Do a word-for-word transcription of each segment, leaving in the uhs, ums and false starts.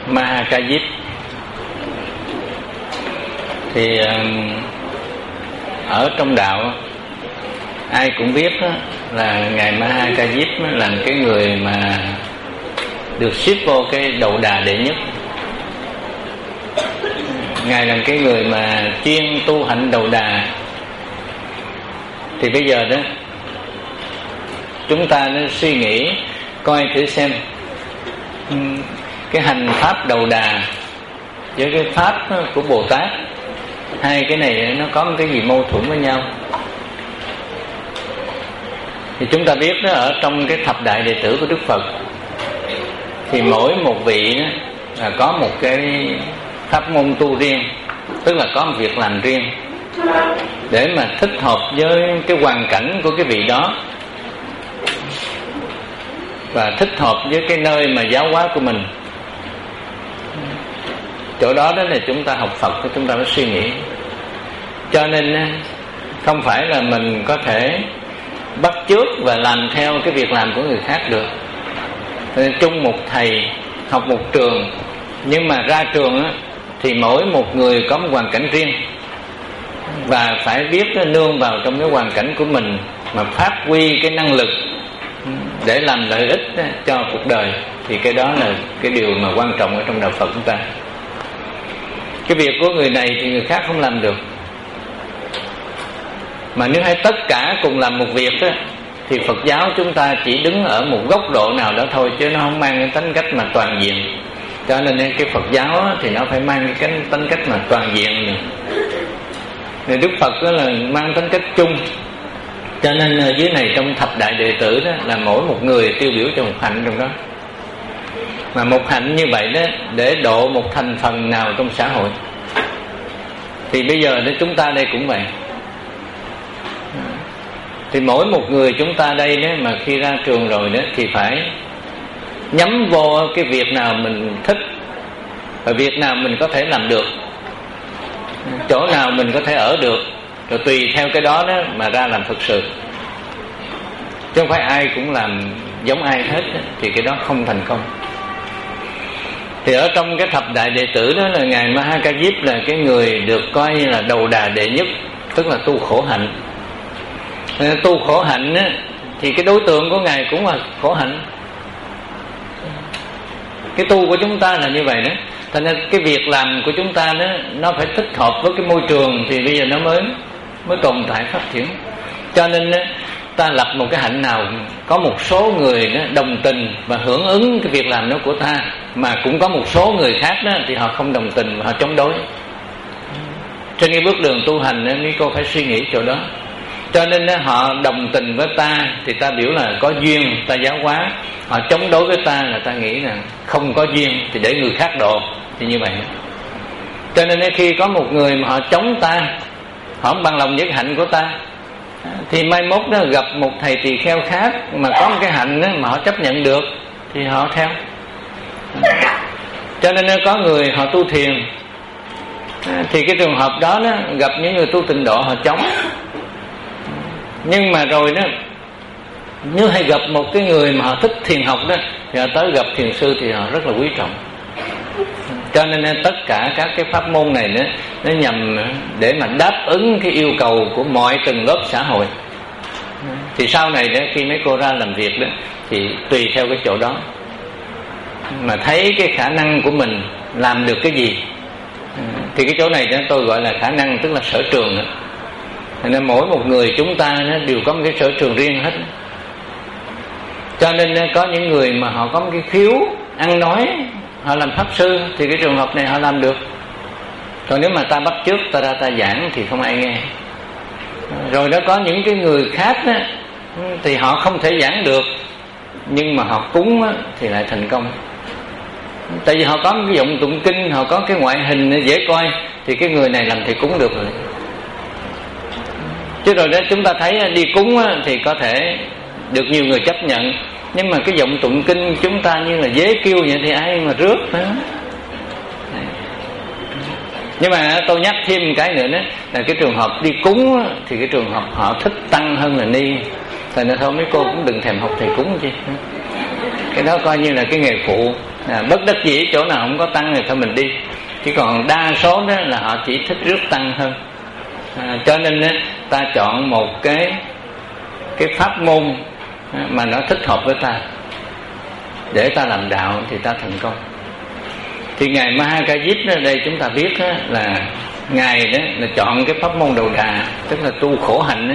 Mahakajip. Thì ở trong đạo ai cũng biết đó, là ngài Mahakajip là cái người mà được xếp vô cái đầu đà đệ nhất. Ngài là cái người mà chuyên tu hạnh đầu đà. Thì bây giờ đó chúng ta nên suy nghĩ coi thử xem cái hành pháp đầu đà với cái pháp của Bồ Tát, hai cái này nó có một cái gì mâu thuẫn với nhau. Thì chúng ta biết đó, ở trong cái thập đại đệ tử của Đức Phật thì mỗi một vị đó là có một cái pháp môn tu riêng, tức là có một việc làm riêng để mà thích hợp với cái hoàn cảnh của cái vị đó và thích hợp với cái nơi mà giáo hóa của mình. Chỗ đó đó là chúng ta học Phật, chúng ta mới suy nghĩ. Cho nên không phải là mình có thể bắt chước và làm theo cái việc làm của người khác được. Chung một thầy, học một trường, nhưng mà ra trường á, thì mỗi một người có một hoàn cảnh riêng và phải biết nương vào trong cái hoàn cảnh của mình mà phát huy cái năng lực để làm lợi ích cho cuộc đời. Thì cái đó là cái điều mà quan trọng ở trong đạo Phật chúng ta. Cái việc của người này thì người khác không làm được. Mà nếu hay tất cả cùng làm một việc đó, thì Phật giáo chúng ta chỉ đứng ở một góc độ nào đó thôi, chứ nó không mang cái tính cách mà toàn diện. Cho nên cái Phật giáo thì nó phải mang cái tính cách mà toàn diện này. Thì Đức Phật đó là mang tính cách chung. Cho nên ở dưới này trong thập đại đệ tử đó là mỗi một người tiêu biểu cho một hạnh trong đó. Mà một hạnh như vậy đó để độ một thành phần nào trong xã hội. Thì bây giờ đó chúng ta đây cũng vậy. Thì mỗi một người chúng ta đây đó mà khi ra trường rồi đó thì phải nhắm vô cái việc nào mình thích và việc nào mình có thể làm được, chỗ nào mình có thể ở được, rồi tùy theo cái đó đó mà ra làm thực sự. Chứ không phải ai cũng làm giống ai hết đó, thì cái đó không thành công. Thì ở trong cái thập đại đệ tử đó là ngài Mahakajip là cái người được coi như là đầu đà đệ nhất, tức là tu khổ hạnh. Tu khổ hạnh á, thì cái đối tượng của ngài cũng là khổ hạnh. Cái tu của chúng ta là như vậy đó. Thành ra cái việc làm của chúng ta đó, nó phải thích hợp với cái môi trường thì bây giờ nó mới mới tồn tại phát triển. Cho nên đó, ta lập một cái hạnh nào có một số người đó đồng tình và hưởng ứng cái việc làm đó của ta, mà cũng có một số người khác đó thì họ không đồng tình và họ chống đối. Trên cái bước đường tu hành đó, mấy cô phải suy nghĩ chỗ đó. Cho nên đó, họ đồng tình với ta thì ta biểu là có duyên, ta giáo hóa. Họ chống đối với ta là ta nghĩ là không có duyên thì để người khác độ. Thì như vậy. Cho nên đó, khi có một người mà họ chống ta, họ không bằng lòng với hạnh của ta, thì mai mốt đó gặp một thầy tỳ kheo khác mà có một cái hạnh đó, mà họ chấp nhận được thì họ theo. Cho nên đó, có người họ tu thiền, thì cái trường hợp đó, đó gặp những người tu tịnh độ họ chống. Nhưng mà rồi đó, nếu hay gặp một cái người mà họ thích thiền học đó, thì họ tới gặp thiền sư thì họ rất là quý trọng. Cho nên tất cả các cái pháp môn này đó, nó nhằm để mà đáp ứng cái yêu cầu của mọi tầng lớp xã hội. Thì sau này đó, khi mấy cô ra làm việc đó, thì tùy theo cái chỗ đó mà thấy cái khả năng của mình làm được cái gì. Thì cái chỗ này đó tôi gọi là khả năng, tức là sở trường đó. Nên mỗi một người chúng ta nó đều có một cái sở trường riêng hết. Cho nên có những người mà họ có một cái khiếu ăn nói, họ làm pháp sư, thì cái trường hợp này họ làm được. Còn nếu mà ta bắt chước ta ra ta giảng thì không ai nghe. Rồi đó có những cái người khác đó, thì họ không thể giảng được, nhưng mà họ cúng đó, thì lại thành công. Tại vì họ có cái giọng tụng kinh, họ có cái ngoại hình dễ coi, thì cái người này làm thầy cúng được rồi. Chứ rồi đó chúng ta thấy đi cúng thì có thể được nhiều người chấp nhận, nhưng mà cái giọng tụng kinh chúng ta như là dế kêu vậy thì ai mà rước đó. Nhưng mà tôi nhắc thêm một cái nữa đó, là cái trường hợp đi cúng thì cái trường hợp họ thích tăng hơn là ni. Thành ra thôi mấy cô cũng đừng thèm học thầy cúng chi, cái đó coi như là cái nghề phụ. À, bất đắc dĩ chỗ nào không có tăng thì thôi mình đi. Chứ còn đa số đó là họ chỉ thích rước tăng hơn. À, cho nên đó, ta chọn một cái cái pháp môn mà nó thích hợp với ta để ta làm đạo thì ta thành công. Thì ngài Mahakajip ở đây chúng ta biết đó, là ngài đó là chọn cái pháp môn đầu đà, tức là tu khổ hạnh đó.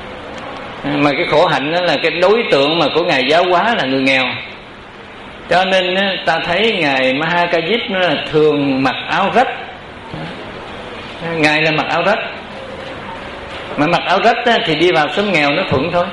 Mà cái khổ hạnh đó là cái đối tượng mà của ngài giáo hóa là người nghèo. Cho nên đó, ta thấy ngài Mahakajip nó là thường mặc áo rách. Ngài là mặc áo rách, mà mặc áo rách đó, thì đi vào xóm nghèo nó thuận thôi.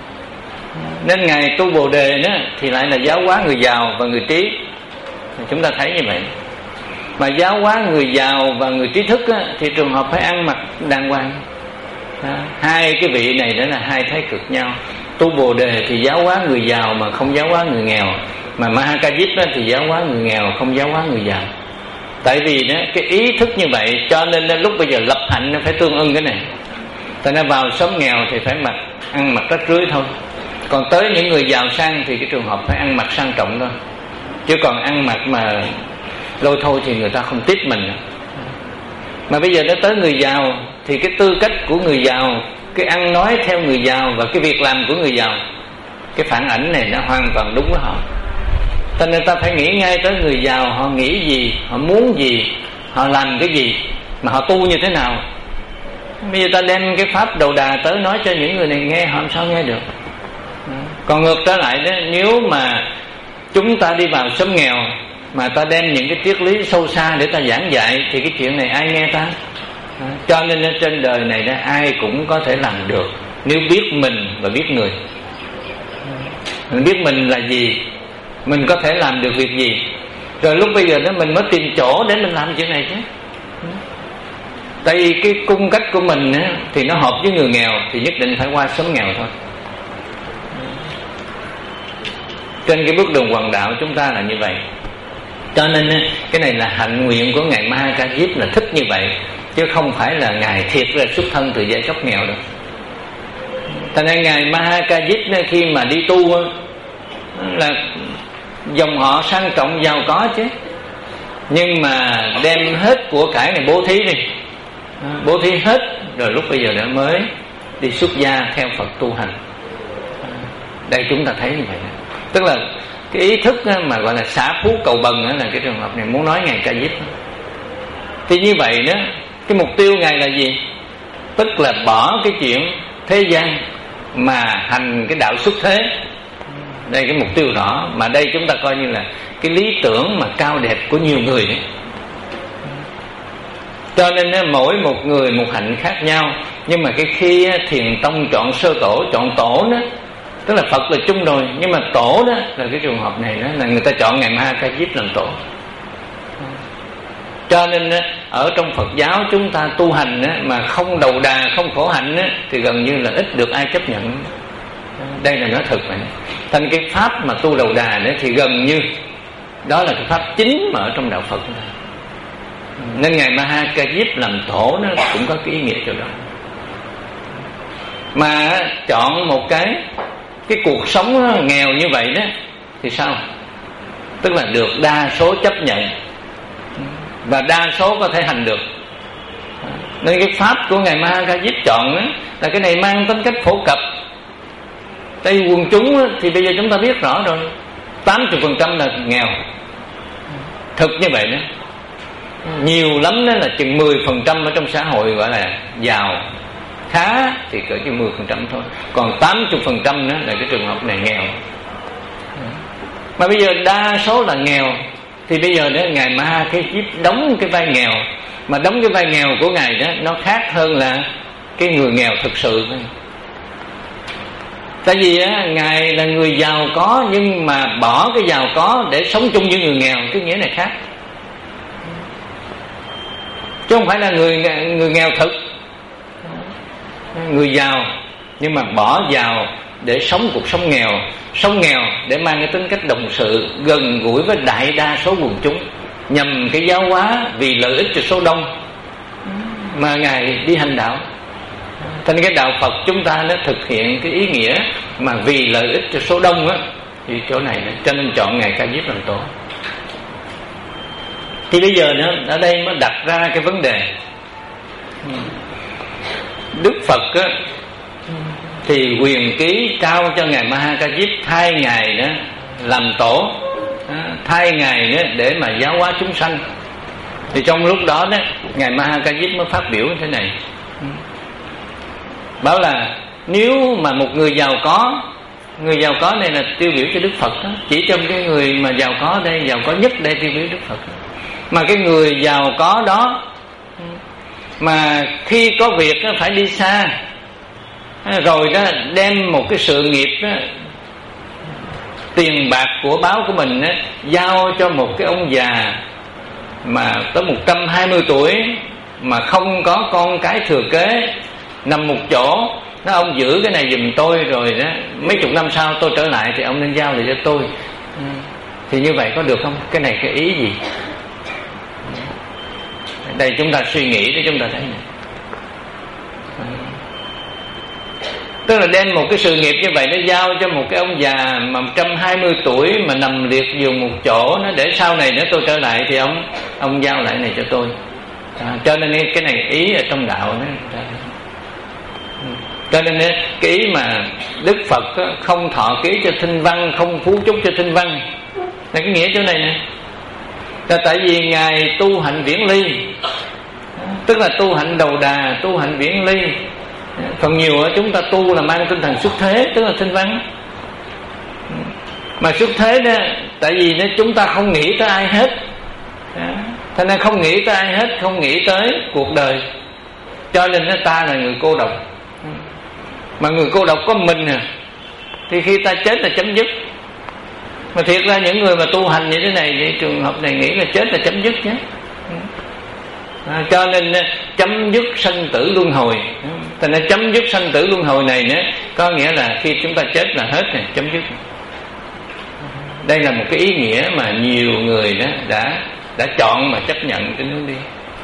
Nên ngài tu Bồ Đề đó thì lại là giáo hóa người giàu và người trí. Chúng ta thấy như vậy. Mà giáo hóa người giàu và người trí thức á, thì trường hợp phải ăn mặc đàng hoàng. Đó. Hai cái vị này đó là hai thái cực nhau. Tu Bồ Đề thì giáo hóa người giàu mà không giáo hóa người nghèo, mà Mahakajip đó thì giáo hóa người nghèo không giáo hóa người giàu. Tại vì đó cái ý thức như vậy, cho nên đó, lúc bây giờ lập hạnh nó phải tương ưng cái này. Tại nó vào xóm nghèo thì phải mặc ăn mặc rách rưới thôi. Còn tới những người giàu sang thì cái trường hợp phải ăn mặc sang trọng thôi. Chứ còn ăn mặc mà lôi thôi thì người ta không tiếp mình. Mà bây giờ nó tới người giàu thì cái tư cách của người giàu, cái ăn nói theo người giàu và cái việc làm của người giàu, cái phản ảnh này nó hoàn toàn đúng với họ. Cho nên ta phải nghĩ ngay tới người giàu, họ nghĩ gì, họ muốn gì, họ làm cái gì, mà họ tu như thế nào. Bây giờ ta đem cái pháp đầu đà tới nói cho những người này nghe, họ làm sao nghe được. Còn ngược trở lại đó, nếu mà chúng ta đi vào xóm nghèo mà ta đem những cái triết lý sâu xa để ta giảng dạy thì cái chuyện này ai nghe ta. Cho nên trên đời này đó, ai cũng có thể làm được nếu biết mình và biết người. Mình biết mình là gì, mình có thể làm được việc gì, rồi lúc bây giờ đó mình mới tìm chỗ để mình làm chuyện này chứ. Tại vì cái cung cách của mình á, thì nó hợp với người nghèo thì nhất định phải qua xóm nghèo thôi. Trên cái bước đường hoàng đạo chúng ta là như vậy. Cho nên cái này là hạnh nguyện của ngài Mahakajip là thích như vậy, chứ không phải là ngài thiệt là xuất thân từ giai cấp nghèo đâu. Thành ra ngài Mahakajip khi mà đi tu là dòng họ sang trọng giàu có chứ, nhưng mà đem hết của cải này bố thí đi, bố thí hết rồi lúc bây giờ đã mới đi xuất gia theo Phật tu hành. Đây chúng ta thấy như vậy. Tức là cái ý thức mà gọi là xả phú cầu bần là cái trường hợp này muốn nói ngài Ca Diếp. Thì như vậy đó, cái mục tiêu ngài là gì? Tức là bỏ cái chuyện thế gian mà hành cái đạo xuất thế. Đây cái mục tiêu đó, mà đây chúng ta coi như là cái lý tưởng mà cao đẹp của nhiều người đấy. Cho nên mỗi một người một hạnh khác nhau. Nhưng mà cái khi thiền tông chọn sơ tổ, chọn tổ đó, tức là Phật là chung rồi, nhưng mà tổ đó là cái trường hợp này đó, là người ta chọn ngài Mahakajip làm tổ. Cho nên ở trong Phật giáo chúng ta tu hành mà không đầu đà, không khổ hạnh thì gần như là ít được ai chấp nhận. Đây là nói thật vậy. Thành cái pháp mà tu đầu đà thì gần như đó là cái pháp chính mà ở trong đạo Phật. Nên ngài Mahakajip làm tổ nó cũng có cái ý nghĩa chỗ đó. Mà chọn một cái cái cuộc sống nghèo như vậy đó thì sao? Tức là được đa số chấp nhận và đa số có thể hành được. Nên cái pháp của ngài Mahakajip chọn đó, là cái này mang tính cách phổ cập. Tại vì quần chúng đó, thì bây giờ chúng ta biết rõ rồi, tám mươi phần trăm là nghèo. Thực như vậy đó. Nhiều lắm đó là chừng mười phần trăm ở trong xã hội gọi là giàu, khá thì cỡ chừng mười phần trăm thôi. Còn tám mươi phần trăm đó là cái trường hợp này nghèo. Mà bây giờ đa số là nghèo, thì bây giờ đó ngài Mahakajip đóng cái vai nghèo. Mà đóng cái vai nghèo của ngài đó nó khác hơn là cái người nghèo thực sự. Tại vì á, ngài là người giàu có, nhưng mà bỏ cái giàu có để sống chung với người nghèo, cái nghĩa này khác. Chứ không phải là người người nghèo thực, người giàu nhưng mà bỏ giàu để sống cuộc sống nghèo, sống nghèo để mang cái tính cách đồng sự gần gũi với đại đa số quần chúng, nhằm cái giáo hóa vì lợi ích cho số đông mà ngài đi hành đạo. Thành cái đạo Phật chúng ta nó thực hiện cái ý nghĩa mà vì lợi ích cho số đông á, thì chỗ này đó, cho nên chọn ngài Ca Diếp làm tổ. Thì bây giờ nữa ở đây mới đặt ra cái vấn đề, Đức Phật á, thì quyền ký trao cho ngài Ma Ha Ca Diếp thay ngài đó làm tổ, thay ngài đó để mà giáo hóa chúng sanh. Thì trong lúc đó đó ngài Ma Ha Ca Diếp mới phát biểu như thế này, bảo là nếu mà một người giàu có, người giàu có này là tiêu biểu cho Đức Phật đó. Chỉ trong cái người mà giàu có đây, giàu có nhất đây tiêu biểu Đức Phật đó. Mà cái người giàu có đó mà khi có việc đó, phải đi xa, rồi đó đem một cái sự nghiệp đó, tiền bạc của báo của mình đó, giao cho một cái ông già mà tới một trăm hai mươi tuổi mà không có con cái thừa kế, nằm một chỗ, nó ông giữ cái này giùm tôi, rồi đó mấy chục năm sau tôi trở lại thì ông nên giao lại cho tôi. Thì như vậy có được không? Cái này cái ý gì? Đây chúng ta suy nghĩ để chúng ta thấy này. Tức là đem một cái sự nghiệp như vậy nó giao cho một cái ông già mà một trăm hai mươi tuổi mà nằm liệt giường một chỗ, nó để sau này nếu tôi trở lại thì ông ông giao lại này cho tôi. À, cho nên cái này ý ở trong đạo đó. Cho nên cái ý mà Đức Phật không thọ ký cho thinh văn, không phú chúc cho thinh văn là cái nghĩa chỗ này nè. Là tại vì ngài tu hạnh viễn ly, tức là tu hạnh đầu đà, tu hạnh viễn ly. Còn nhiều chúng ta tu là mang tinh thần xuất thế, tức là thinh văn. Mà xuất thế đó, tại vì đó, chúng ta không nghĩ tới ai hết, thành ra không nghĩ tới ai hết, không nghĩ tới cuộc đời, cho nên nó ta là người cô độc. Mà người cô độc có mình à, thì khi ta chết là chấm dứt. Mà thiệt ra những người mà tu hành như thế này thì trường hợp này nghĩ là chết là chấm dứt nhé. À, cho nên chấm dứt sanh tử luân hồi. Thành ra chấm dứt sanh tử luân hồi này nữa, có nghĩa là khi chúng ta chết là hết này, chấm dứt. Đây là một cái ý nghĩa mà nhiều người đó đã đã chọn mà chấp nhận cái hướng đi.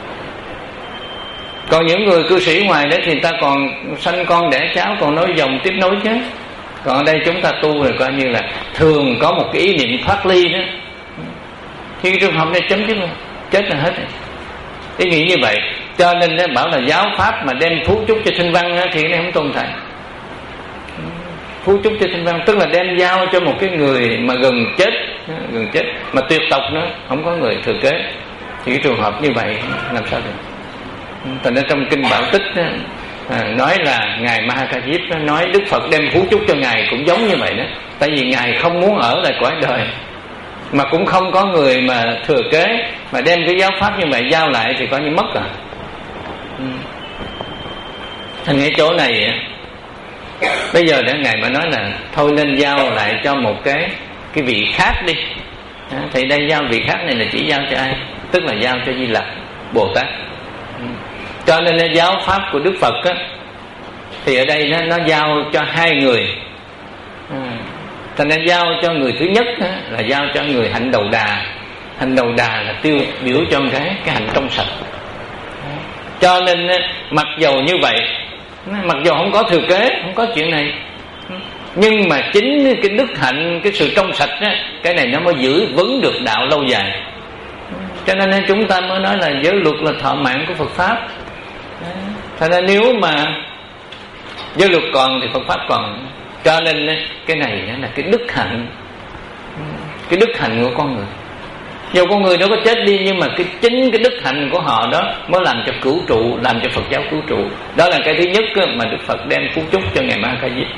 Còn những người cư sĩ ngoài đó thì ta còn sanh con đẻ cháu, còn nối dòng tiếp nối chứ. Còn ở đây chúng ta tu rồi coi như là thường có một cái ý niệm thoát ly đó, khi trường hợp này chấm dứt luôn, chết là hết rồi. Ý nghĩ như vậy. Cho nên nó bảo là giáo pháp mà đem phú chúc cho thinh văn thì cái này không tồn tại. Phú chúc cho thinh văn tức là đem giao cho một cái người mà gần chết, gần chết mà tuyệt tộc nữa, không có người thừa kế, thì cái trường hợp như vậy làm sao được. Thành ra trong kinh Bảo Tích đó, à, nói là ngài Ma Ha Ca Diếp nói Đức Phật đem phú chúc cho ngài cũng giống như vậy đó. Tại vì ngài không muốn ở lại cõi đời, mà cũng không có người mà thừa kế, mà đem cái giáo pháp như vậy giao lại thì coi như mất à. Ừ. Thành cái chỗ này bây giờ để ngài mà nói là thôi nên giao lại cho một cái cái vị khác đi. À, thì đây giao vị khác này là chỉ giao cho ai? Tức là giao cho Di Lặc Bồ Tát. Ừ. Cho nên giáo pháp của Đức Phật á, thì ở đây nó, nó giao cho hai người. À, thành ra giao cho người thứ nhất á, là giao cho người hạnh đầu đà. Hạnh đầu đà là tiêu biểu cho cái cái hạnh trong sạch. Cho nên mặc dầu như vậy, mặc dầu không có thừa kế, không có chuyện này, nhưng mà chính cái đức hạnh, cái sự trong sạch á, cái này nó mới giữ vững được đạo lâu dài. Cho nên chúng ta mới nói là giới luật là thọ mạng của Phật pháp. Thành ra nếu mà giới luật còn thì Phật pháp còn. Cho nên cái này là cái đức hạnh, cái đức hạnh của con người. Dù con người đâu có chết đi, nhưng mà cái chính cái đức hạnh của họ đó mới làm cho cứu trụ, làm cho Phật giáo cứu trụ. Đó là cái thứ nhất mà Đức Phật đem phú chúc cho ngài Ma Ha Ca Diếp.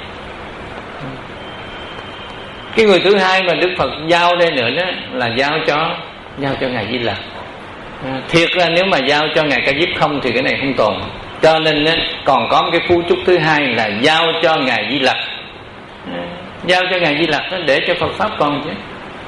Cái người thứ hai mà Đức Phật giao đây nữa đó là giao cho giao cho ngài Di Lặc. À, thiệt ra nếu mà giao cho ngài Ca Diếp không thì cái này không tồn. Cho nên á, còn có một cái phú chúc thứ hai là giao cho ngài Di Lặc. À, giao cho ngài Di Lặc đó để cho Phật pháp còn chứ.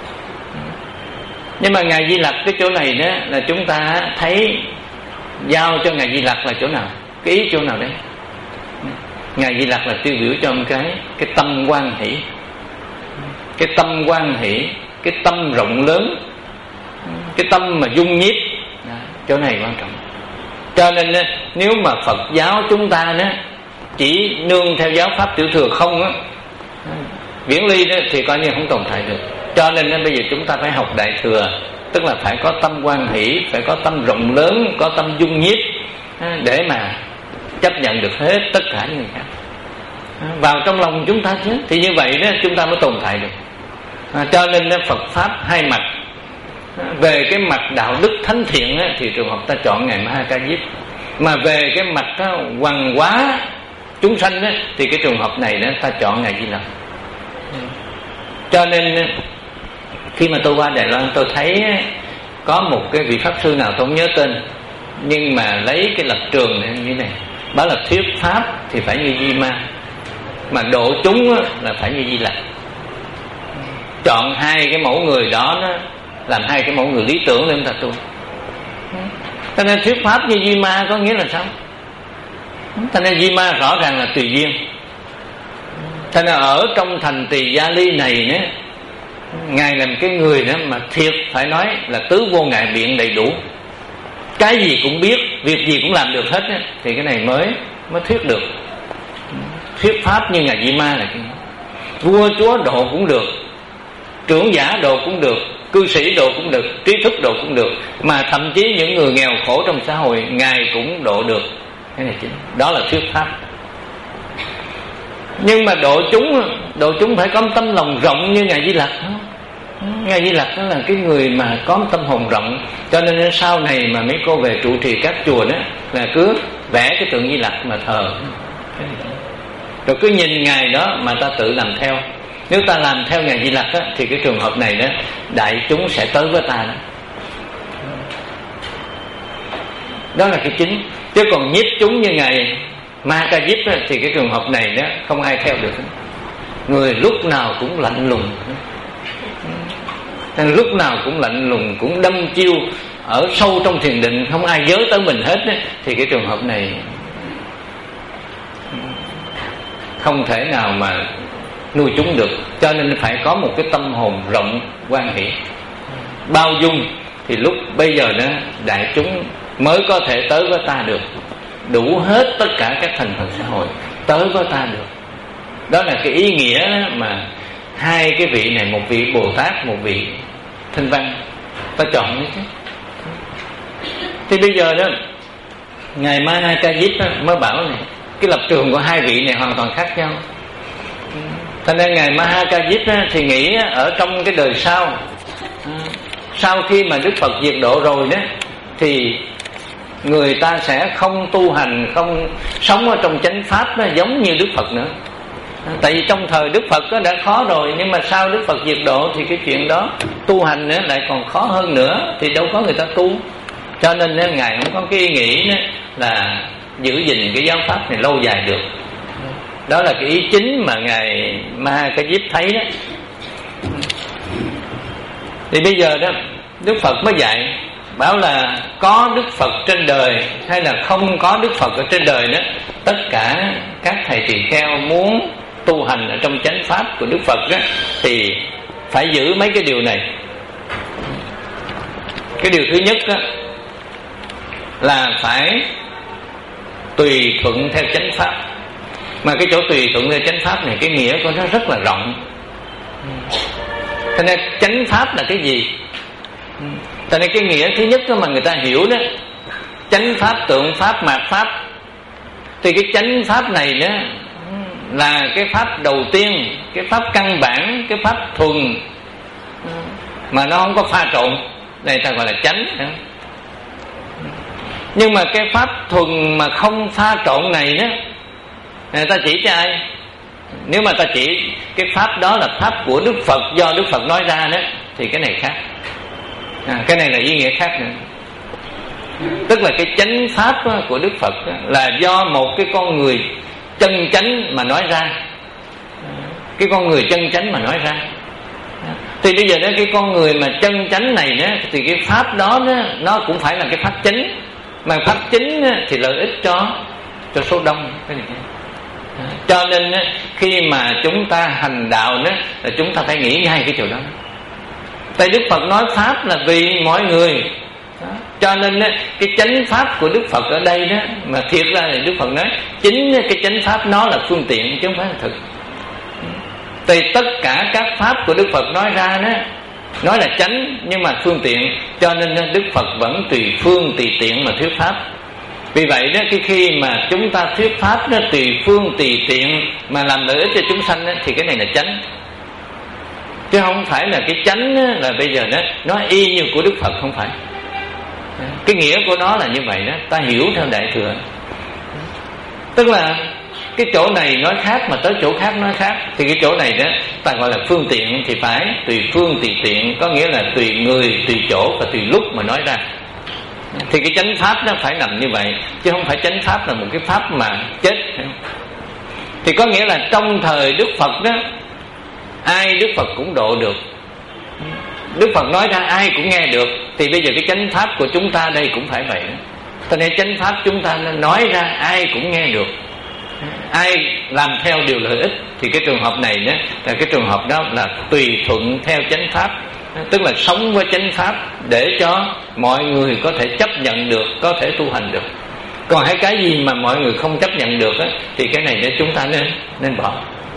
Nhưng mà ngài Di Lặc cái chỗ này đó là chúng ta thấy giao cho ngài Di Lặc là chỗ nào? Cái ý chỗ nào đấy? Ngài Di Lặc là tiêu biểu cho một cái cái tâm hoan hỷ, cái tâm hoan hỷ, cái tâm rộng lớn, cái tâm mà dung nhiếp. Chỗ này quan trọng. Cho nên nếu mà Phật giáo chúng ta đó chỉ nương theo giáo pháp tiểu thừa không á, viễn ly đó, thì coi như không tồn tại được. Cho nên bây giờ chúng ta phải học đại thừa tức là phải có tâm hoan hỷ, phải có tâm rộng lớn, có tâm dung nhiếp để mà chấp nhận được hết tất cả những người khác vào trong lòng chúng ta chứ. Thì như vậy đó chúng ta mới tồn tại được. à, Cho nên đó, Phật Pháp hai mặt. Về cái mặt đạo đức thánh thiện á, thì trường hợp ta chọn Ngài Ma Ha Ca Diếp. Mà về cái mặt á, hoằng hóa chúng sanh á, thì cái trường hợp này đó ta chọn Ngài Di Lặc. Cho nên khi mà tôi qua Đài Loan, tôi thấy có một cái vị pháp sư nào tôi không nhớ tên, nhưng mà lấy cái lập trường này như này, đó là thuyết pháp thì phải như Di Ma, mà độ chúng là phải như Di Lặc. Chọn hai cái mẫu người đó, đó làm hai cái mẫu người lý tưởng để chúng ta tu. Cho nên thuyết pháp như Di Ma có nghĩa là sao? Cho nên Di Ma rõ ràng là tùy duyên. Cho nên ở trong thành Tỳ Gia Ly này nữa, Ngài làm cái người đó mà thiệt phải nói là tứ vô ngại biện đầy đủ, cái gì cũng biết, việc gì cũng làm được hết đó, thì cái này mới mới thuyết được. Thuyết pháp như Ngài Di Ma là cái vua chúa độ cũng được, trưởng giả độ cũng được, cư sĩ độ cũng được, trí thức độ cũng được, mà thậm chí những người nghèo khổ trong xã hội Ngài cũng độ được. Cái này chính đó là thuyết pháp. Nhưng mà độ chúng, độ chúng phải có tâm lòng rộng như Ngài Di Lặc. Ngài Di Lặc đó là cái người mà có tâm hồn rộng. Cho nên sau này mà mấy cô về trụ trì các chùa đó là cứ vẽ cái tượng Di Lặc mà thờ, rồi cứ nhìn Ngài đó mà ta tự làm theo. Nếu ta làm theo Ngài Di Lặc á, thì cái trường hợp này đó đại chúng sẽ tới với ta đó. Đó là cái chính. Chứ còn nhiếp chúng như Ngài Ma Ca Diếp đó, thì cái trường hợp này đó không ai theo được. Người lúc nào cũng lạnh lùng, lúc nào cũng lạnh lùng, cũng đâm chiêu ở sâu trong thiền định, không ai giới tới mình hết đó, thì cái trường hợp này không thể nào mà nuôi chúng được. Cho nên phải có một cái tâm hồn rộng hoan hỷ bao dung, thì lúc bây giờ đó đại chúng mới có thể tới với ta được, đủ hết tất cả các thành phần xã hội tới với ta được. Đó là cái ý nghĩa mà hai cái vị này, một vị Bồ Tát, một vị Thanh Văn, ta chọn đấy chứ. Thì bây giờ đó Ngài Ma Ha Ca Diếp mới bảo này, cái lập trường của hai vị này hoàn toàn khác nhau. Cho nên Ngài Ma Ha Ca Diếp thì nghĩ ở trong cái đời sau, sau khi mà Đức Phật diệt độ rồi đó, thì người ta sẽ không tu hành, không sống ở trong chánh pháp đó, giống như Đức Phật nữa. Tại vì trong thời Đức Phật đó đã khó rồi, nhưng mà sau Đức Phật diệt độ thì cái chuyện đó tu hành nữa lại còn khó hơn nữa, thì đâu có người ta tu. Cho nên đó, Ngài không có cái ý nghĩ đó là giữ gìn cái giáo pháp này lâu dài được. Đó là cái ý chính mà Ngài Ma Ha Ca Diếp thấy đó. Thì bây giờ đó Đức Phật mới dạy, bảo là có Đức Phật trên đời hay là không có Đức Phật ở trên đời đó, tất cả các thầy tỳ kheo muốn tu hành ở trong chánh pháp của Đức Phật đó, thì phải giữ mấy cái điều này. Cái điều thứ nhất đó, là phải tùy thuận theo chánh pháp. Mà cái chỗ tùy thuận theo chánh pháp này, cái nghĩa của nó rất là rộng. Cho nên chánh pháp là cái gì? Cho nên cái nghĩa thứ nhất đó mà người ta hiểu đó, chánh pháp, tượng pháp, mạt pháp. Thì cái chánh pháp này đó là cái pháp đầu tiên, cái pháp căn bản, cái pháp thuần, mà nó không có pha trộn, đây ta gọi là chánh. Nhưng mà cái pháp thuần mà không pha trộn này đó, người ta chỉ cho ai? Nếu mà ta chỉ cái pháp đó là pháp của Đức Phật, do Đức Phật nói ra đó, thì cái này khác. À, cái này là ý nghĩa khác nữa. Tức là cái chánh pháp của Đức Phật là do một cái con người chân chánh mà nói ra. Cái con người chân chánh mà nói ra. Thì bây giờ đó cái con người mà chân chánh này đó, thì cái pháp đó, đó nó cũng phải là cái pháp chính. Mà pháp chính thì lợi ích cho cho số đông. Cho nên khi mà chúng ta hành đạo đó, là chúng ta phải nghĩ ngay cái chỗ đó. Tại Đức Phật nói pháp là vì mọi người. Cho nên cái chánh pháp của Đức Phật ở đây đó, mà thiệt ra là Đức Phật nói chính cái chánh pháp nó là phương tiện chứ không phải là thực. Thì tất cả các pháp của Đức Phật nói ra đó, nói là chánh nhưng mà phương tiện, cho nên Đức Phật vẫn tùy phương tùy tiện mà thuyết pháp. Vì vậy đó, cái khi mà chúng ta thuyết pháp nó tùy phương tùy tiện mà làm lợi ích cho chúng sanh đó, thì cái này là chánh, chứ không phải là cái chánh đó, là bây giờ đó nói y như của Đức Phật, không phải. Cái nghĩa của nó là như vậy đó, ta hiểu theo Đại Thừa. Tức là cái chỗ này nói khác mà tới chỗ khác nói khác, thì cái chỗ này đó ta gọi là phương tiện thì phải tùy phương tùy tiện, có nghĩa là tùy người, tùy chỗ và tùy lúc mà nói ra. Thì cái chánh pháp nó phải nằm như vậy, chứ không phải chánh pháp là một cái pháp mà chết. Thì có nghĩa là trong thời Đức Phật đó, ai Đức Phật cũng độ được. Đức Phật nói ra ai cũng nghe được. Thì bây giờ cái chánh pháp của chúng ta đây cũng phải vậy đó. Cho nên chánh pháp chúng ta nói ra ai cũng nghe được, ai làm theo điều lợi ích. Thì cái trường hợp này đó là cái trường hợp đó là tùy thuận theo chánh pháp, tức là sống với chánh pháp để cho mọi người có thể chấp nhận được, có thể tu hành được. Còn hay cái gì mà mọi người không chấp nhận được á, thì cái này để chúng ta nên nên bỏ.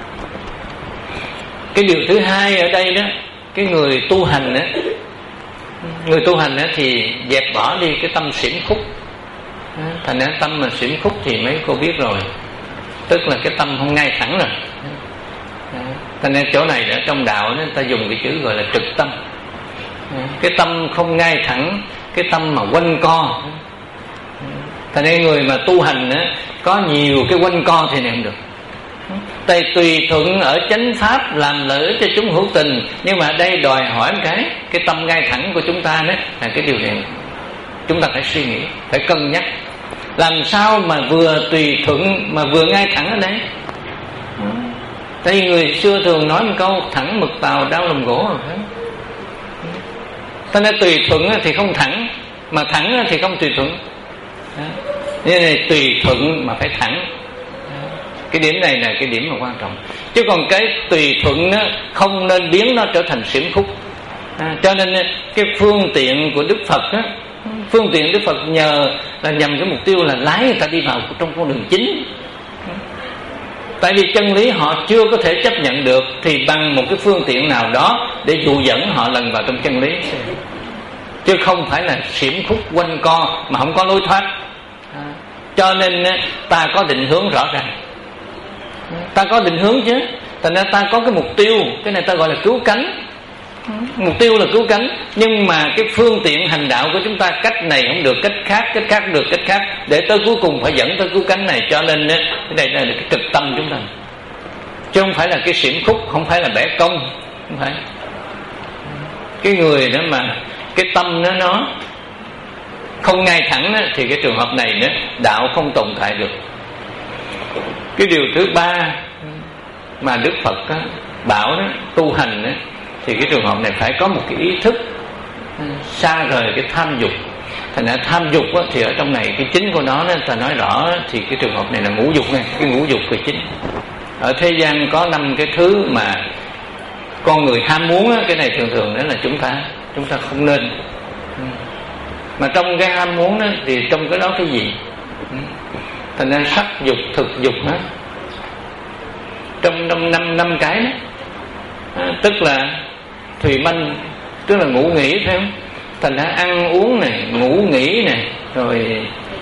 Cái điều thứ hai ở đây đó, cái người tu hành á, người tu hành á thì dẹp bỏ đi cái tâm xỉm khúc. Thành ra tâm mà xỉm khúc thì mấy cô biết rồi, tức là cái tâm không ngay thẳng rồi. Thành ra chỗ này ở trong đạo người ta dùng cái chữ gọi là trực tâm. Cái tâm không ngay thẳng, cái tâm mà quanh co. Thành ra người mà tu hành á, có nhiều cái quanh co thì này không được. Tại tùy thuận ở chánh pháp làm lợi ích cho chúng hữu tình, nhưng mà đây đòi hỏi một cái cái tâm ngay thẳng của chúng ta đó là cái điều này chúng ta phải suy nghĩ, phải cân nhắc làm sao mà vừa tùy thuận mà vừa ngay thẳng ở đây. Tại vì người xưa thường nói một câu thẳng mực tàu đau lòng gỗ rồi phải. Cho nên tùy thuận thì không thẳng, mà thẳng thì không tùy thuận. Nên này tùy thuận mà phải thẳng. Cái điểm này là cái điểm mà quan trọng. Chứ còn cái tùy thuận nó không nên biến nó trở thành xỉm khúc. À, cho nên cái phương tiện của Đức Phật á, phương tiện Đức Phật nhờ là nhằm cái mục tiêu là lái người ta đi vào trong con đường chính. Tại vì chân lý họ chưa có thể chấp nhận được, thì bằng một cái phương tiện nào đó để dụ dẫn họ lần vào trong chân lý, chứ không phải là xỉm khúc quanh co mà không có lối thoát. À, cho nên ta có định hướng rõ ràng, ta có định hướng chứ. Thành ra ta có cái mục tiêu, cái này ta gọi là cứu cánh. Mục tiêu là cứu cánh, nhưng mà cái phương tiện hành đạo của chúng ta cách này không được, cách khác, cách khác được, cách khác, để tới cuối cùng phải dẫn tới cứu cánh này. Cho nên cái này là cái trực tâm chúng ta, chứ không phải là cái xỉm khúc, không phải là bẻ cong, không phải. Cái người đó mà cái tâm nó nó không ngay thẳng đó, thì cái trường hợp này đó, đạo không tồn tại được. Cái điều thứ ba mà Đức Phật đó, bảo đó, tu hành đó, thì cái trường hợp này phải có một cái ý thức xa rời cái tham dục. Thành ra tham dục á, thì ở trong này cái chính của nó, nó ta nói rõ thì cái trường hợp này là ngũ dục này, cái ngũ dục là chính. Ở thế gian có năm cái thứ mà con người ham muốn á, cái này thường thường đó là chúng ta chúng ta không nên. Mà trong cái ham muốn đó, thì trong cái đó cái gì? Thành ra sắc dục, thực dục đó, trong năm năm năm cái đó, à, tức là thùy manh, tức là ngủ nghỉ, phải không? Thành ra ăn uống này, ngủ nghỉ này, rồi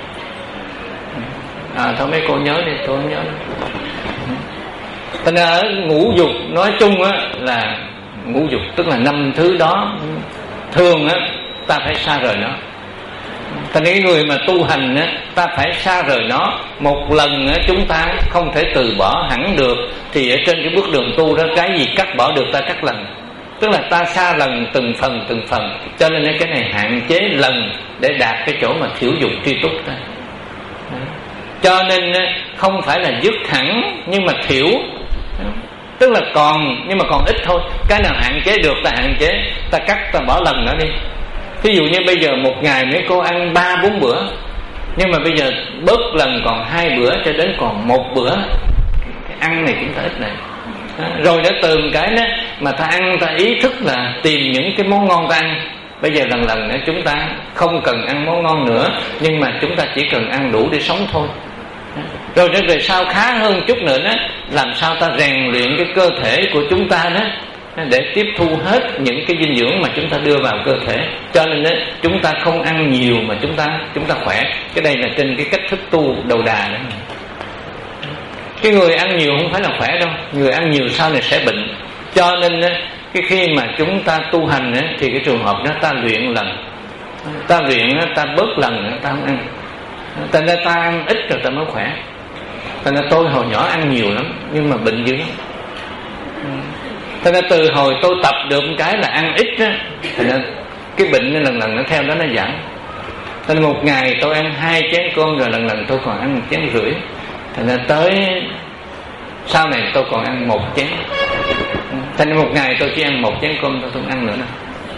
à thôi mấy cô nhớ đi, tôi không nhớ đâu. Thành ra ở ngũ dục nói chung á là ngũ dục, tức là năm thứ đó thường á ta phải xa rời nó. Thành ra người mà tu hành á, ta phải xa rời nó. Một lần á, chúng ta không thể từ bỏ hẳn được, thì ở trên cái bước đường tu đó, cái gì cắt bỏ được ta cắt lần. Tức là ta xa lần từng phần từng phần. Cho nên cái này hạn chế lần để đạt cái chỗ mà thiểu dục tri túc ta. Cho nên không phải là dứt hẳn, nhưng mà thiểu, tức là còn, nhưng mà còn ít thôi. Cái nào hạn chế được ta hạn chế, ta cắt ta bỏ lần đó đi. Ví dụ như bây giờ một ngày mấy cô ăn ba bốn bữa, nhưng mà bây giờ bớt lần còn hai bữa cho đến còn một bữa. Cái ăn này chúng ta ít này. Rồi đã từ một cái đó mà ta ăn, ta ý thức là tìm những cái món ngon ta ăn. Bây giờ lần lần nữa chúng ta không cần ăn món ngon nữa, nhưng mà chúng ta chỉ cần ăn đủ để sống thôi. Rồi đến về sau khá hơn chút nữa đó, làm sao ta rèn luyện cái cơ thể của chúng ta đó, để tiếp thu hết những cái dinh dưỡng mà chúng ta đưa vào cơ thể. Cho nên đó, chúng ta không ăn nhiều mà chúng ta chúng ta khỏe. Cái đây là trên cái cách thức tu đầu đà đó. Cái người ăn nhiều không phải là khỏe đâu, người ăn nhiều sau này sẽ bệnh. Cho nên đó, cái khi mà chúng ta tu hành đó, thì cái trường hợp đó ta luyện lần, ta luyện đó, ta bớt lần đó, ta không ăn. Thành ra ta ăn ít rồi ta mới khỏe. Thành ra tôi hồi nhỏ ăn nhiều lắm nhưng mà bệnh dữ lắm. Thành ra từ hồi tôi tập được một cái là ăn ít đó, thành ra cái bệnh lần lần nó theo đó nó giảm. Thành ra một ngày tôi ăn hai chén cơm, rồi lần lần tôi còn ăn một chén rưỡi. Thành ra tới sau này tôi còn ăn một chén. Thành ra một ngày tôi chỉ ăn một chén cơm, tôi không ăn nữa đâu.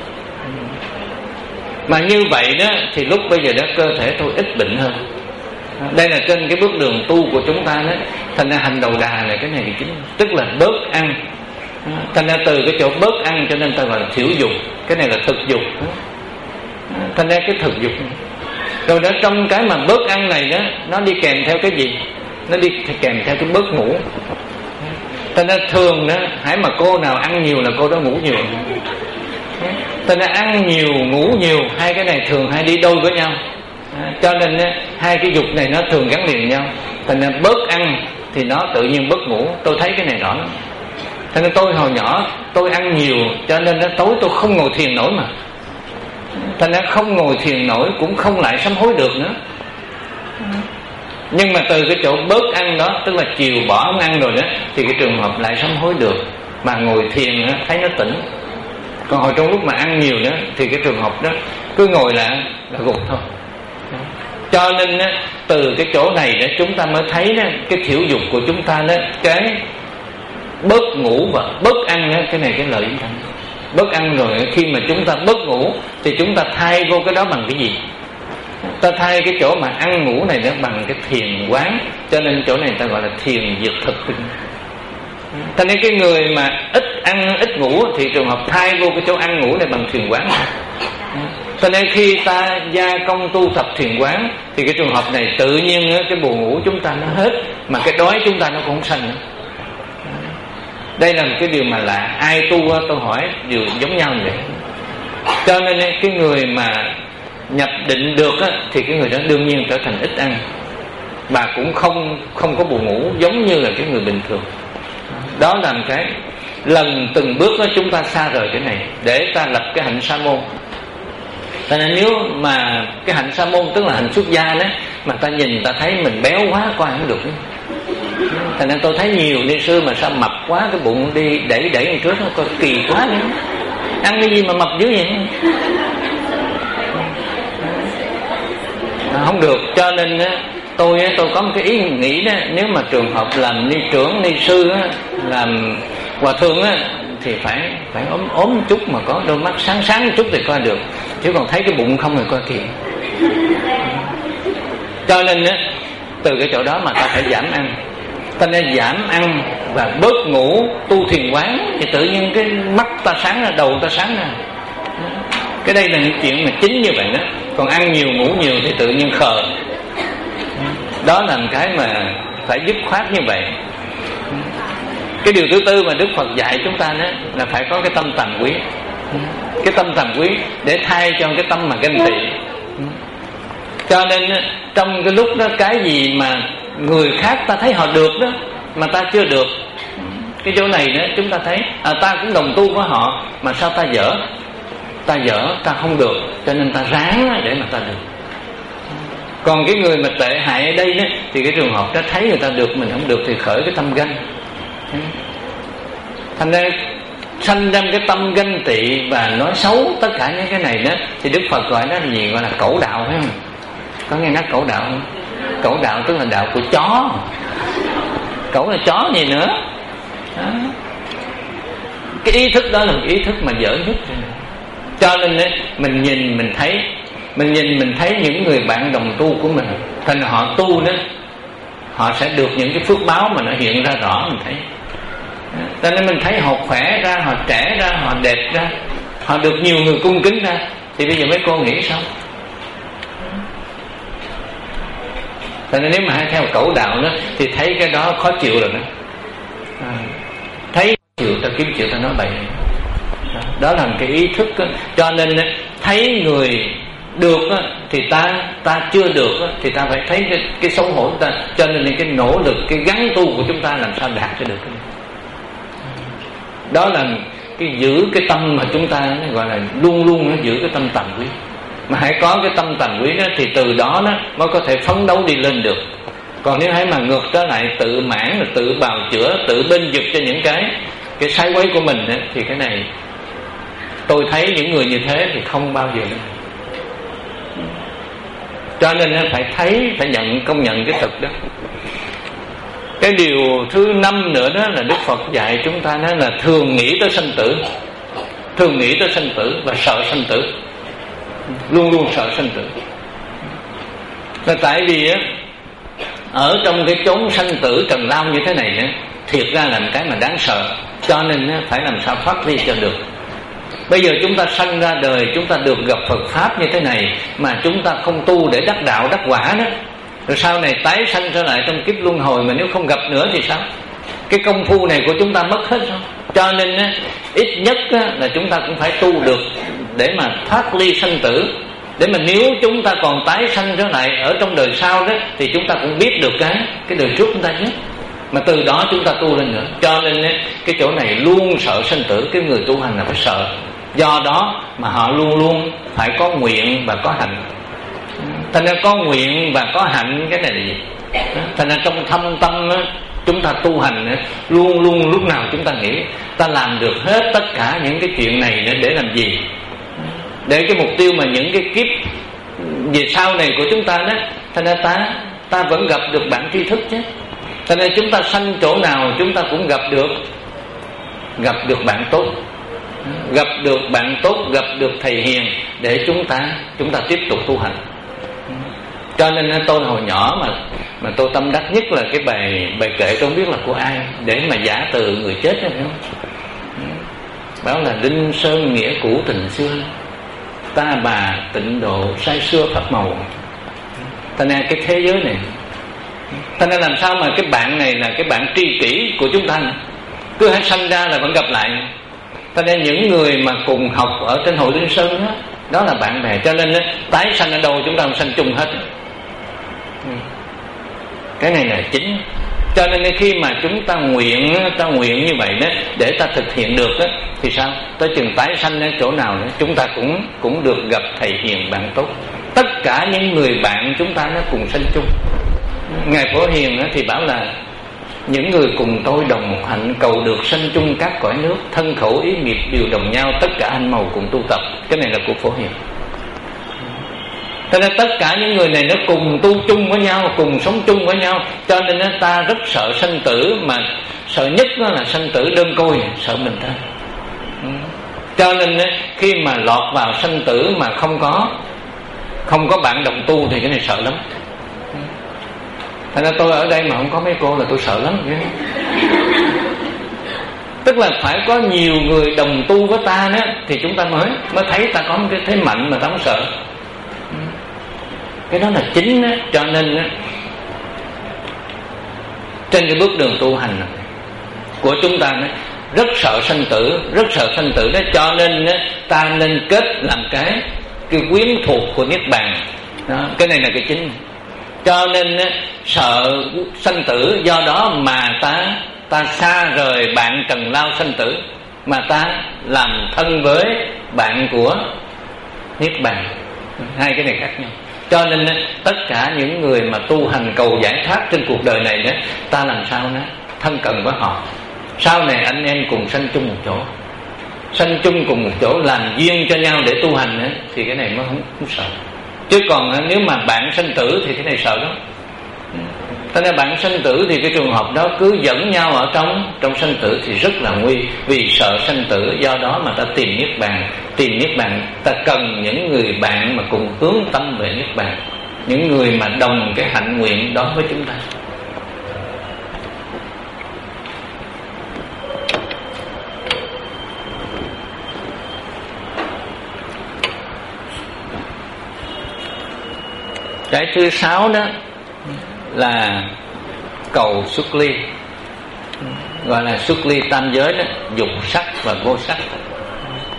Mà như vậy đó thì lúc bây giờ đó cơ thể tôi ít bệnh hơn. Đây là trên cái bước đường tu của chúng ta đó. Thành ra hành đầu đà này cái này thì chính, tức là bớt ăn. Thành ra từ cái chỗ bớt ăn cho nên ta gọi là thiểu dục. Cái này là thực dục. Thành ra cái thực dục. Rồi đó trong cái mà bớt ăn này đó, nó đi kèm theo cái gì? Nó đi kèm theo cái bớt ngủ. Thành ra thường đó, hãy mà cô nào ăn nhiều là cô đó ngủ nhiều. Thành ra ăn nhiều ngủ nhiều, hai cái này thường hay đi đôi với nhau. Cho nên hai cái dục này nó thường gắn liền nhau. Thành ra bớt ăn thì nó tự nhiên bớt ngủ. Tôi thấy cái này rõ lắm. Thành ra tôi hồi nhỏ tôi ăn nhiều, cho nên tối tôi không ngồi thiền nổi mà. Thành ra không ngồi thiền nổi cũng không lại sám hối được nữa. Nhưng mà từ cái chỗ bớt ăn đó, tức là chiều bỏ không ăn rồi đó, thì cái trường hợp lại sám hối được. Mà ngồi thiền đó, thấy nó tỉnh. Còn hồi trong lúc mà ăn nhiều đó thì cái trường hợp đó cứ ngồi lại là gục thôi. Cho nên đó, từ cái chỗ này đó chúng ta mới thấy đó, cái thiểu dục của chúng ta đó, cái bớt ngủ và bớt ăn đó, cái này cái lợi chúng ta. Bớt ăn rồi khi mà chúng ta bớt ngủ thì chúng ta thay vô cái đó bằng cái gì? Ta thay cái chỗ mà ăn ngủ này đó bằng cái thiền quán. Cho nên chỗ này ta gọi là thiền diệt thực. Cho nên cái người mà ít ăn ít ngủ thì trường hợp thay vô cái chỗ ăn ngủ này bằng thiền quán. Cho nên khi ta gia công tu tập thiền quán thì cái trường hợp này tự nhiên cái buồn ngủ chúng ta nó hết, mà cái đói chúng ta nó cũng không sanh nữa. Đây là một cái điều mà lạ. Ai tu tôi hỏi đều giống nhau vậy. Cho nên cái người mà nhập định được á, thì cái người đó đương nhiên trở thành ít ăn, mà cũng không không có buồn ngủ giống như là cái người bình thường. Đó là một cái lần từng bước đó chúng ta xa rời cái này để ta lập cái hạnh sa môn. Cho nên nếu mà cái hạnh sa môn tức là hạnh xuất gia đó, mà ta nhìn ta thấy mình béo quá coi không được. Thành nên tôi thấy nhiều ni sư mà sao mập quá, cái bụng đi đẩy đẩy lên trước nó coi kỳ quá nữa. Ăn cái gì mà mập dữ vậy? Không được. Cho nên tôi tôi có một cái ý nghĩ đó, nếu mà trường hợp làm ni trưởng ni sư á, làm hòa thượng á, thì phải phải ốm ốm một chút mà có đôi mắt sáng sáng một chút thì coi được, chứ còn thấy cái bụng không thì coi kỳ. Cho nên á, từ cái chỗ đó mà ta phải giảm ăn. Ta nên giảm ăn và bớt ngủ, tu thiền quán thì tự nhiên cái mắt ta sáng ra, đầu ta sáng ra. Cái đây là những chuyện mà chính như vậy đó. Còn ăn nhiều ngủ nhiều thì tự nhiên khờ. Đó là một cái mà phải dứt khoát như vậy. Cái điều thứ tư mà Đức Phật dạy chúng ta đó là phải có cái tâm tàm quý. Cái tâm tàm quý để thay cho cái tâm mà ganh tị. Cho nên trong cái lúc đó, cái gì mà người khác ta thấy họ được đó mà ta chưa được, cái chỗ này đó chúng ta thấy à, ta cũng đồng tu với họ mà sao ta dở, ta dở ta không được, cho nên ta ráng để mà ta được. Còn cái người mà tệ hại ở đây đó, thì cái trường hợp đó thấy người ta được mình không được thì khởi cái tâm ganh. Thành ra sanh ra cái tâm ganh tị và nói xấu tất cả những cái này đó, thì Đức Phật gọi đó là gì? Gọi là cẩu đạo, phải không? Có nghe nói cẩu đạo không? Cẩu đạo tức là đạo của chó. Cẩu là chó gì nữa đó. Cái ý thức đó là một ý thức mà dở nhất. Cho nên ấy, mình nhìn mình thấy, mình nhìn mình thấy những người bạn đồng tu của mình, thành họ tu đó, họ sẽ được những cái phước báo mà nó hiện ra rõ mình thấy. Cho nên mình thấy họ khỏe ra, họ trẻ ra, họ đẹp ra, họ được nhiều người cung kính ra, thì bây giờ mấy cô nghĩ sao? Cho nên nếu mà hay theo cẩu đạo đó thì thấy cái đó khó chịu rồi đó. À, thấy chịu ta kiếm chịu ta nói bậy. Đó, đó là cái ý thức đó. Cho nên thấy người được đó, thì ta ta chưa được đó, thì ta phải thấy cái, cái xấu hổ của ta. Cho nên cái nỗ lực, cái gắng tu của chúng ta làm sao đạt cho được cái này. Đó là cái giữ cái tâm mà chúng ta gọi là luôn luôn nó giữ cái tâm tầm quý. Mà hãy có cái tâm tầm quý đó, thì từ đó đó mới có thể phấn đấu đi lên được. Còn nếu hãy mà ngược trở lại tự mãn, tự bào chữa, tự bên vực cho những cái cái sai quấy của mình đó, thì cái này tôi thấy những người như thế thì không bao giờ được. Cho nên phải thấy, phải nhận, công nhận cái thực đó. Cái điều thứ năm nữa đó là Đức Phật dạy chúng ta đó là thường nghĩ tới sanh tử. Thường nghĩ tới sanh tử và sợ sanh tử. Luôn luôn sợ sanh tử. Là tại vì á, ở trong cái chốn sanh tử trần lao như thế này á, thiệt ra là một cái mà đáng sợ. Cho nên á, phải làm sao thoát ly cho được. Bây giờ chúng ta sanh ra đời, chúng ta được gặp Phật Pháp như thế này, mà chúng ta không tu để đắc đạo, đắc quả đó, rồi sau này tái sanh trở lại trong kiếp luân hồi, mà nếu không gặp nữa thì sao? Cái công phu này của chúng ta mất hết sao? Cho nên á, ít nhất á, là chúng ta cũng phải tu được để mà thoát ly sanh tử. Để mà nếu chúng ta còn tái sanh trở lại ở trong đời sau đó, thì chúng ta cũng biết được cái cái đời trước chúng ta chứ. Mà từ đó chúng ta tu lên nữa. Cho nên á, cái chỗ này luôn sợ sanh tử. Cái người tu hành là phải sợ. Do đó mà họ luôn luôn phải có nguyện và có hạnh. Thành ra có nguyện và có hạnh, cái này là gì? Thành ra trong thâm tâm á, chúng ta tu hành á, luôn luôn lúc nào chúng ta nghĩ ta làm được hết tất cả những cái chuyện này để làm gì? Để cái mục tiêu mà những cái kiếp về sau này của chúng ta đó, thành ra ta ta vẫn gặp được bạn tri thức chứ. Thành ra chúng ta sanh chỗ nào chúng ta cũng gặp được gặp được bạn tốt, gặp được bạn tốt, gặp được thầy hiền để chúng ta chúng ta tiếp tục tu hành. Cho nên tôi hồi nhỏ mà mà tôi tâm đắc nhất là cái bài bài kệ, tôi không biết là của ai, để mà giả từ người chết đó, phải không? Bảo là Linh Sơn nghĩa cũ tình xưa, ta bà tịnh độ say xưa pháp màu. Thành ra cái thế giới này, thành ra làm sao mà cái bạn này là cái bạn tri kỷ của chúng ta, cứ hãy sanh ra là vẫn gặp lại. Thành ra những người mà cùng học ở trên hội Linh Sơn đó, đó là bạn bè. Cho nên tái sanh ở đâu chúng ta cũng sanh chung hết. Cái này là chính. Cho nên khi mà chúng ta nguyện ta nguyện như vậy đó, để ta thực hiện được đó, thì sao? Tới chừng tái sanh ở chỗ nào đó, chúng ta cũng cũng được gặp thầy hiền bạn tốt. Tất cả những người bạn chúng ta nó cùng sanh chung. Ngài Phổ Hiền thì bảo là những người cùng tôi đồng một hạnh, cầu được sanh chung các cõi nước, thân khẩu ý nghiệp đều đồng nhau, tất cả anh màu cùng tu tập. Cái này là của Phổ Hiền. Cho nên tất cả những người này nó cùng tu chung với nhau, cùng sống chung với nhau. Cho nên ta rất sợ sanh tử, mà sợ nhất đó là sanh tử đơn côi, sợ mình ta. Cho nên khi mà lọt vào sanh tử mà không có không có bạn đồng tu thì cái này sợ lắm. Thành ra tôi ở đây mà không có mấy cô là tôi sợ lắm. Tức là phải có nhiều người đồng tu với ta đó, thì chúng ta mới mới thấy ta có một cái thế mạnh mà ta không sợ. Cái đó là chính đó. Cho nên đó, trên cái bước đường tu hành của chúng ta đó, rất sợ sanh tử, rất sợ sanh tử đó. Cho nên đó, ta nên kết làm cái cái quyến thuộc của Niết Bàn đó. Cái này là cái chính. Cho nên đó, sợ sanh tử, do đó mà ta ta xa rời bạn trần lao sanh tử, mà ta làm thân với bạn của Niết Bàn. Hai cái này khác nhau. Cho nên tất cả những người mà tu hành cầu giải thoát trên cuộc đời này đó, ta làm sao đó thân cận với họ. Sau này anh em cùng sanh chung một chỗ, sanh chung cùng một chỗ, làm duyên cho nhau để tu hành đó, thì cái này mới không, không sợ. Chứ còn nếu mà bạn sanh tử thì cái này sợ lắm. Thế nên bạn sanh tử thì cái trường hợp đó cứ dẫn nhau ở trong trong sanh tử thì rất là nguy. Vì sợ sanh tử, do đó mà ta tìm Niết Bàn. Tìm Niết Bàn, ta cần những người bạn mà cùng hướng tâm về Niết Bàn, những người mà đồng cái hạnh nguyện đó với chúng ta. Cái thứ sáu đó là cầu xuất ly, gọi là xuất ly tam giới đó, dục sắc và vô sắc.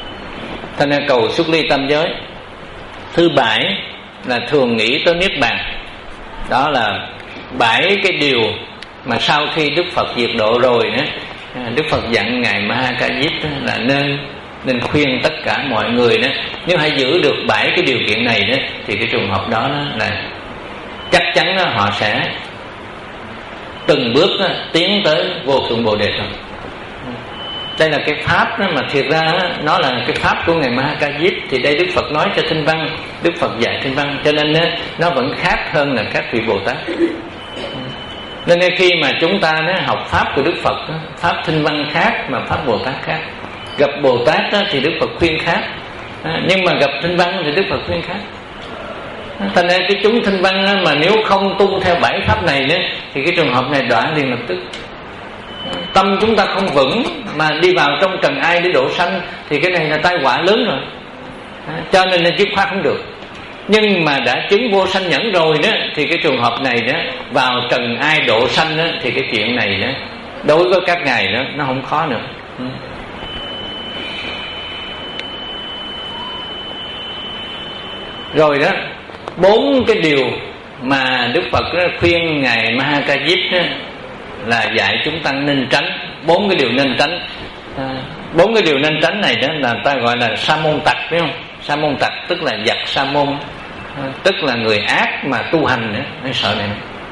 Thành ra cầu xuất ly tam giới. Thứ bảy là thường nghĩ tới niết bàn. Đó là bảy cái điều mà sau khi Đức Phật diệt độ rồi đó, Đức Phật dặn ngài Ma Ha Ca Diếp là nên nên khuyên tất cả mọi người đó, nếu hãy giữ được bảy cái điều kiện này đó, thì cái trường hợp đó, đó là chắc chắn đó, họ sẽ từng bước đó, tiến tới vô thượng Bồ Đề thôi. Đây là cái pháp đó, mà thiệt ra đó, nó là cái pháp của ngài Ma Ha Ca Diếp. Thì đây Đức Phật nói cho Thanh Văn, Đức Phật dạy Thanh Văn, cho nên đó, nó vẫn khác hơn là các vị Bồ Tát. Nên khi mà chúng ta đó, học pháp của Đức Phật đó, pháp Thanh Văn khác mà pháp Bồ Tát khác. Gặp Bồ Tát đó, thì Đức Phật khuyên khác, nhưng mà gặp Thanh Văn thì Đức Phật khuyên khác. Thành ra cái chúng Thanh Văn đó, mà nếu không tu theo bảy pháp này đó, thì cái trường hợp này đoạn liền lập tức. Tâm chúng ta không vững mà đi vào trong trần ai để độ sanh, thì cái này là tai họa lớn rồi. Cho nên là dứt khoát không được. Nhưng mà đã chứng vô sanh nhẫn rồi đó, thì cái trường hợp này đó, vào trần ai độ sanh đó, thì cái chuyện này đó, đối với các ngài đó, nó không khó nữa. Rồi đó, bốn cái điều mà Đức Phật đó khuyên ngài Ma Ha Ca Diếp đó, là dạy chúng ta nên tránh. Bốn cái điều nên tránh. Bốn cái điều nên tránh này đó là ta gọi là sa môn tặc, biết không? Sa môn tặc tức là giặc sa môn, tức là người ác mà tu hành nữa, nó sợ này.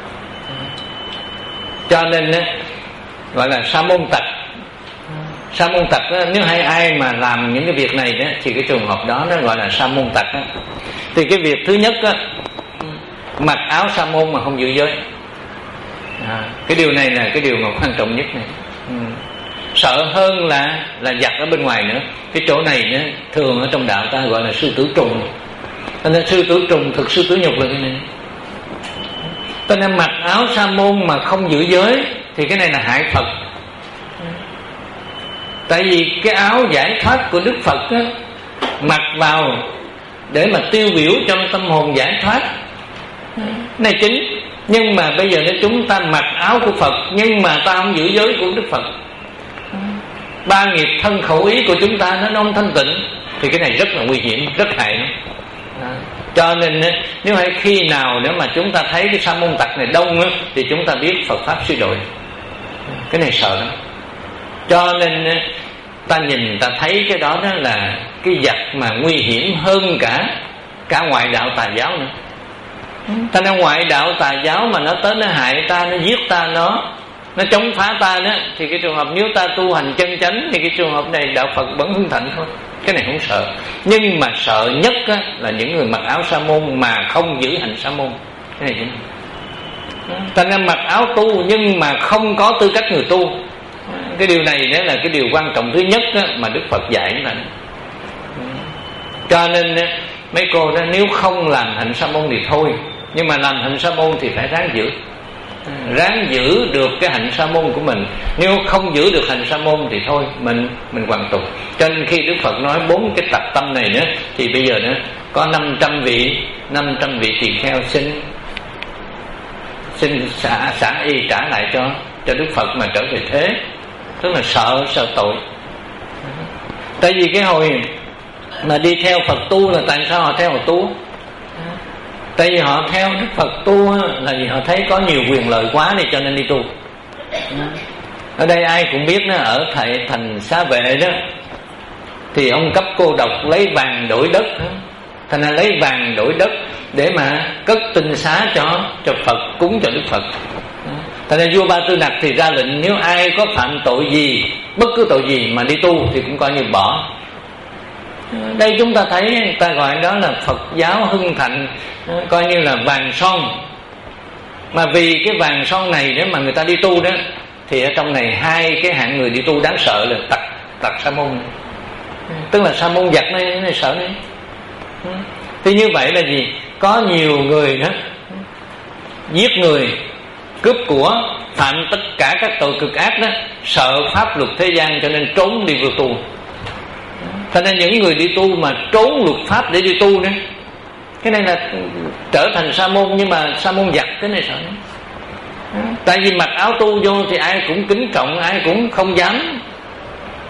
Cho nên đó, gọi là sa môn tặc. Sa môn tặc đó, nếu hay ai mà làm những cái việc này đó, thì cái trường hợp đó nó gọi là sa môn tặc đó. Thì cái việc thứ nhất đó, mặc áo sa môn mà không giữ giới. À, cái điều này là cái điều mà quan trọng nhất này. Ừ. Sợ hơn là là giặc ở bên ngoài nữa. Cái chỗ này nữa, thường ở trong đạo ta gọi là sư tử trùng. Cho nên sư tử trùng thực sư tử nhục là cái này. Cho nên mặc áo sa môn mà không giữ giới thì cái này là hại Phật. Tại vì cái áo giải thoát của Đức Phật á, mặc vào để mà tiêu biểu cho tâm hồn giải thoát này chính. Nhưng mà bây giờ nếu chúng ta mặc áo của Phật nhưng mà ta không giữ giới của Đức Phật, ba nghiệp thân khẩu ý của chúng ta nó không thanh tịnh, thì cái này rất là nguy hiểm, rất hại đó. À, cho nên nếu hay khi nào nếu mà chúng ta thấy cái sa môn tặc này đông á, thì chúng ta biết Phật pháp suy đồi. Cái này sợ lắm. Cho nên ta nhìn ta thấy cái đó đó là cái giặc mà nguy hiểm hơn cả cả ngoại đạo tà giáo nữa. Ta nói ngoại đạo tà giáo mà nó tới nó hại ta, nó giết ta, nó nó chống phá ta đó, thì cái trường hợp nếu ta tu hành chân chánh thì cái trường hợp này đạo Phật vẫn hưng thịnh thôi. Cái này không sợ. Nhưng mà sợ nhất á, là những người mặc áo sa môn mà không giữ hành sa môn. Cái này chính. Ta nên mặc áo tu nhưng mà không có tư cách người tu. Cái điều này đó là cái điều quan trọng thứ nhất đó, mà Đức Phật dạy là. Cho nên mấy cô đó, nếu không làm hạnh sa môn thì thôi, nhưng mà làm hạnh sa môn thì phải ráng giữ, ráng giữ được cái hạnh sa môn của mình. Nếu không giữ được hạnh sa môn thì thôi, mình mình hoàn tục. Cho nên khi Đức Phật nói bốn cái tập tâm này nữa, thì bây giờ nữa có năm trăm vị năm trăm vị tỳ kheo xin xin xả xả y trả lại cho cho Đức Phật mà trở về thế, tức là sợ sợ tội. Tại vì cái hồi mà đi theo Phật tu là tại sao họ theo họ tu? Tại vì họ theo Đức Phật tu là vì họ thấy có nhiều quyền lợi quá này cho nên đi tu. Ở đây ai cũng biết nó, ở thầy thành Xá Vệ đó thì ông cấp cô độc lấy vàng đổi đất, thành ra lấy vàng đổi đất để mà cất tinh xá cho cho Phật, cúng cho Đức Phật. Thành ra vua Ba Tư Nặc thì ra lệnh nếu ai có phạm tội gì, bất cứ tội gì mà đi tu thì cũng coi như bỏ. Đây chúng ta thấy người ta gọi đó là Phật giáo hưng thịnh, coi như là vàng son. Mà vì cái vàng son này nếu mà người ta đi tu đó, thì ở trong này hai cái hạng người đi tu đáng sợ là tặc tặc sa môn, tức là sa môn giặc này, này sợ này. Thì như vậy là gì? Có nhiều người đó giết người, cướp của, phạm tất cả các tội cực ác đó, sợ pháp luật thế gian cho nên trốn đi vượt tu. Cho nên những người đi tu mà trốn luật pháp để đi tu nữa, cái này là trở thành sa môn, nhưng mà sa môn giặc, cái này sợ. Tại vì mặc áo tu vô thì ai cũng kính trọng, ai cũng không dám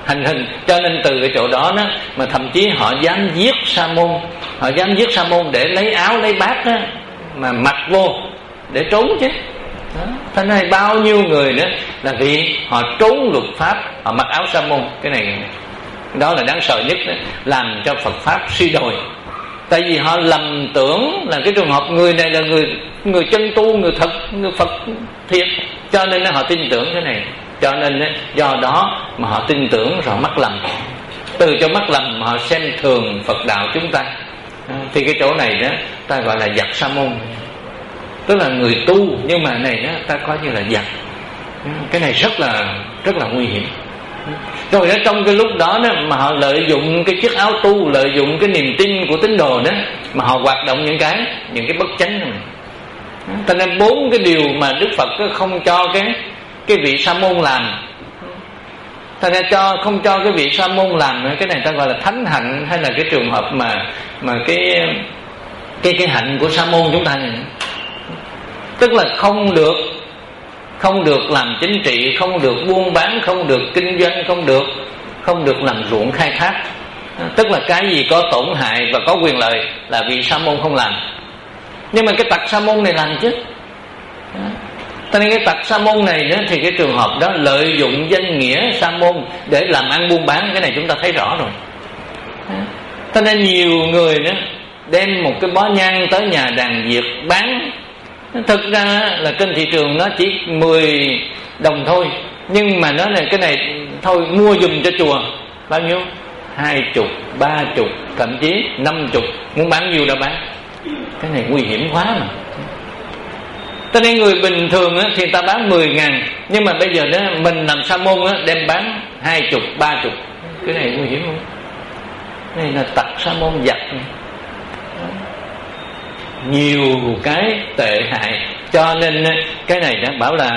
hành hình. Cho nên từ cái chỗ đó, đó mà thậm chí họ dám giết sa môn, họ dám giết sa môn để lấy áo lấy bát đó mà mặc vô để trốn chứ. Thế này bao nhiêu người nữa là vì họ trốn luật pháp, họ mặc áo sa môn. Cái này đó là đáng sợ nhất đó, làm cho Phật pháp suy đồi. Tại vì họ lầm tưởng là cái trường hợp người này là người người chân tu, người thật, người Phật thiệt, cho nên họ tin tưởng cái này. Cho nên do đó mà họ tin tưởng rồi mắc lầm. Từ cho mắc lầm mà họ xem thường Phật đạo chúng ta. Thì cái chỗ này đó ta gọi là giặc sa môn, tức là người tu nhưng mà này đó ta coi như là giặc. Cái này rất là rất là nguy hiểm. Rồi đó trong cái lúc đó, đó mà họ lợi dụng cái chiếc áo tu, lợi dụng cái niềm tin của tín đồ đó mà họ hoạt động những cái những cái bất chánh này. Cho nên bốn cái điều mà Đức Phật không cho cái cái vị sa môn làm, thành ra cho không cho cái vị sa môn làm, cái này ta gọi là thánh hạnh, hay là cái trường hợp mà mà cái cái cái hạnh của sa môn chúng ta này, tức là không được không được làm chính trị, không được buôn bán, không được kinh doanh, không được không được làm ruộng khai thác. Tức là cái gì có tổn hại và có quyền lợi là vị sa môn không làm. Nhưng mà cái tặc sa môn này làm chứ. Cho nên cái tặc sa môn này nữa thì cái trường hợp đó lợi dụng danh nghĩa sa môn để làm ăn buôn bán, cái này chúng ta thấy rõ rồi. Cho nên nhiều người nữa đem một cái bó nhang tới nhà đàn Việt bán. Thực ra là trên thị trường nó chỉ mười đồng thôi, nhưng mà nó là cái này thôi mua dùm cho chùa bao nhiêu? Hai chục, ba chục, thậm chí năm chục, muốn bán nhiêu đã bán. Cái này nguy hiểm quá mà. Cho nên người bình thường á, thì ta bán mười ngàn, nhưng mà bây giờ đó mình làm sa môn á, đem bán hai chục, ba chục. Cái này nguy hiểm không? Cái này là tặc sa môn giặc này. Nhiều cái tệ hại. Cho nên cái này đã bảo là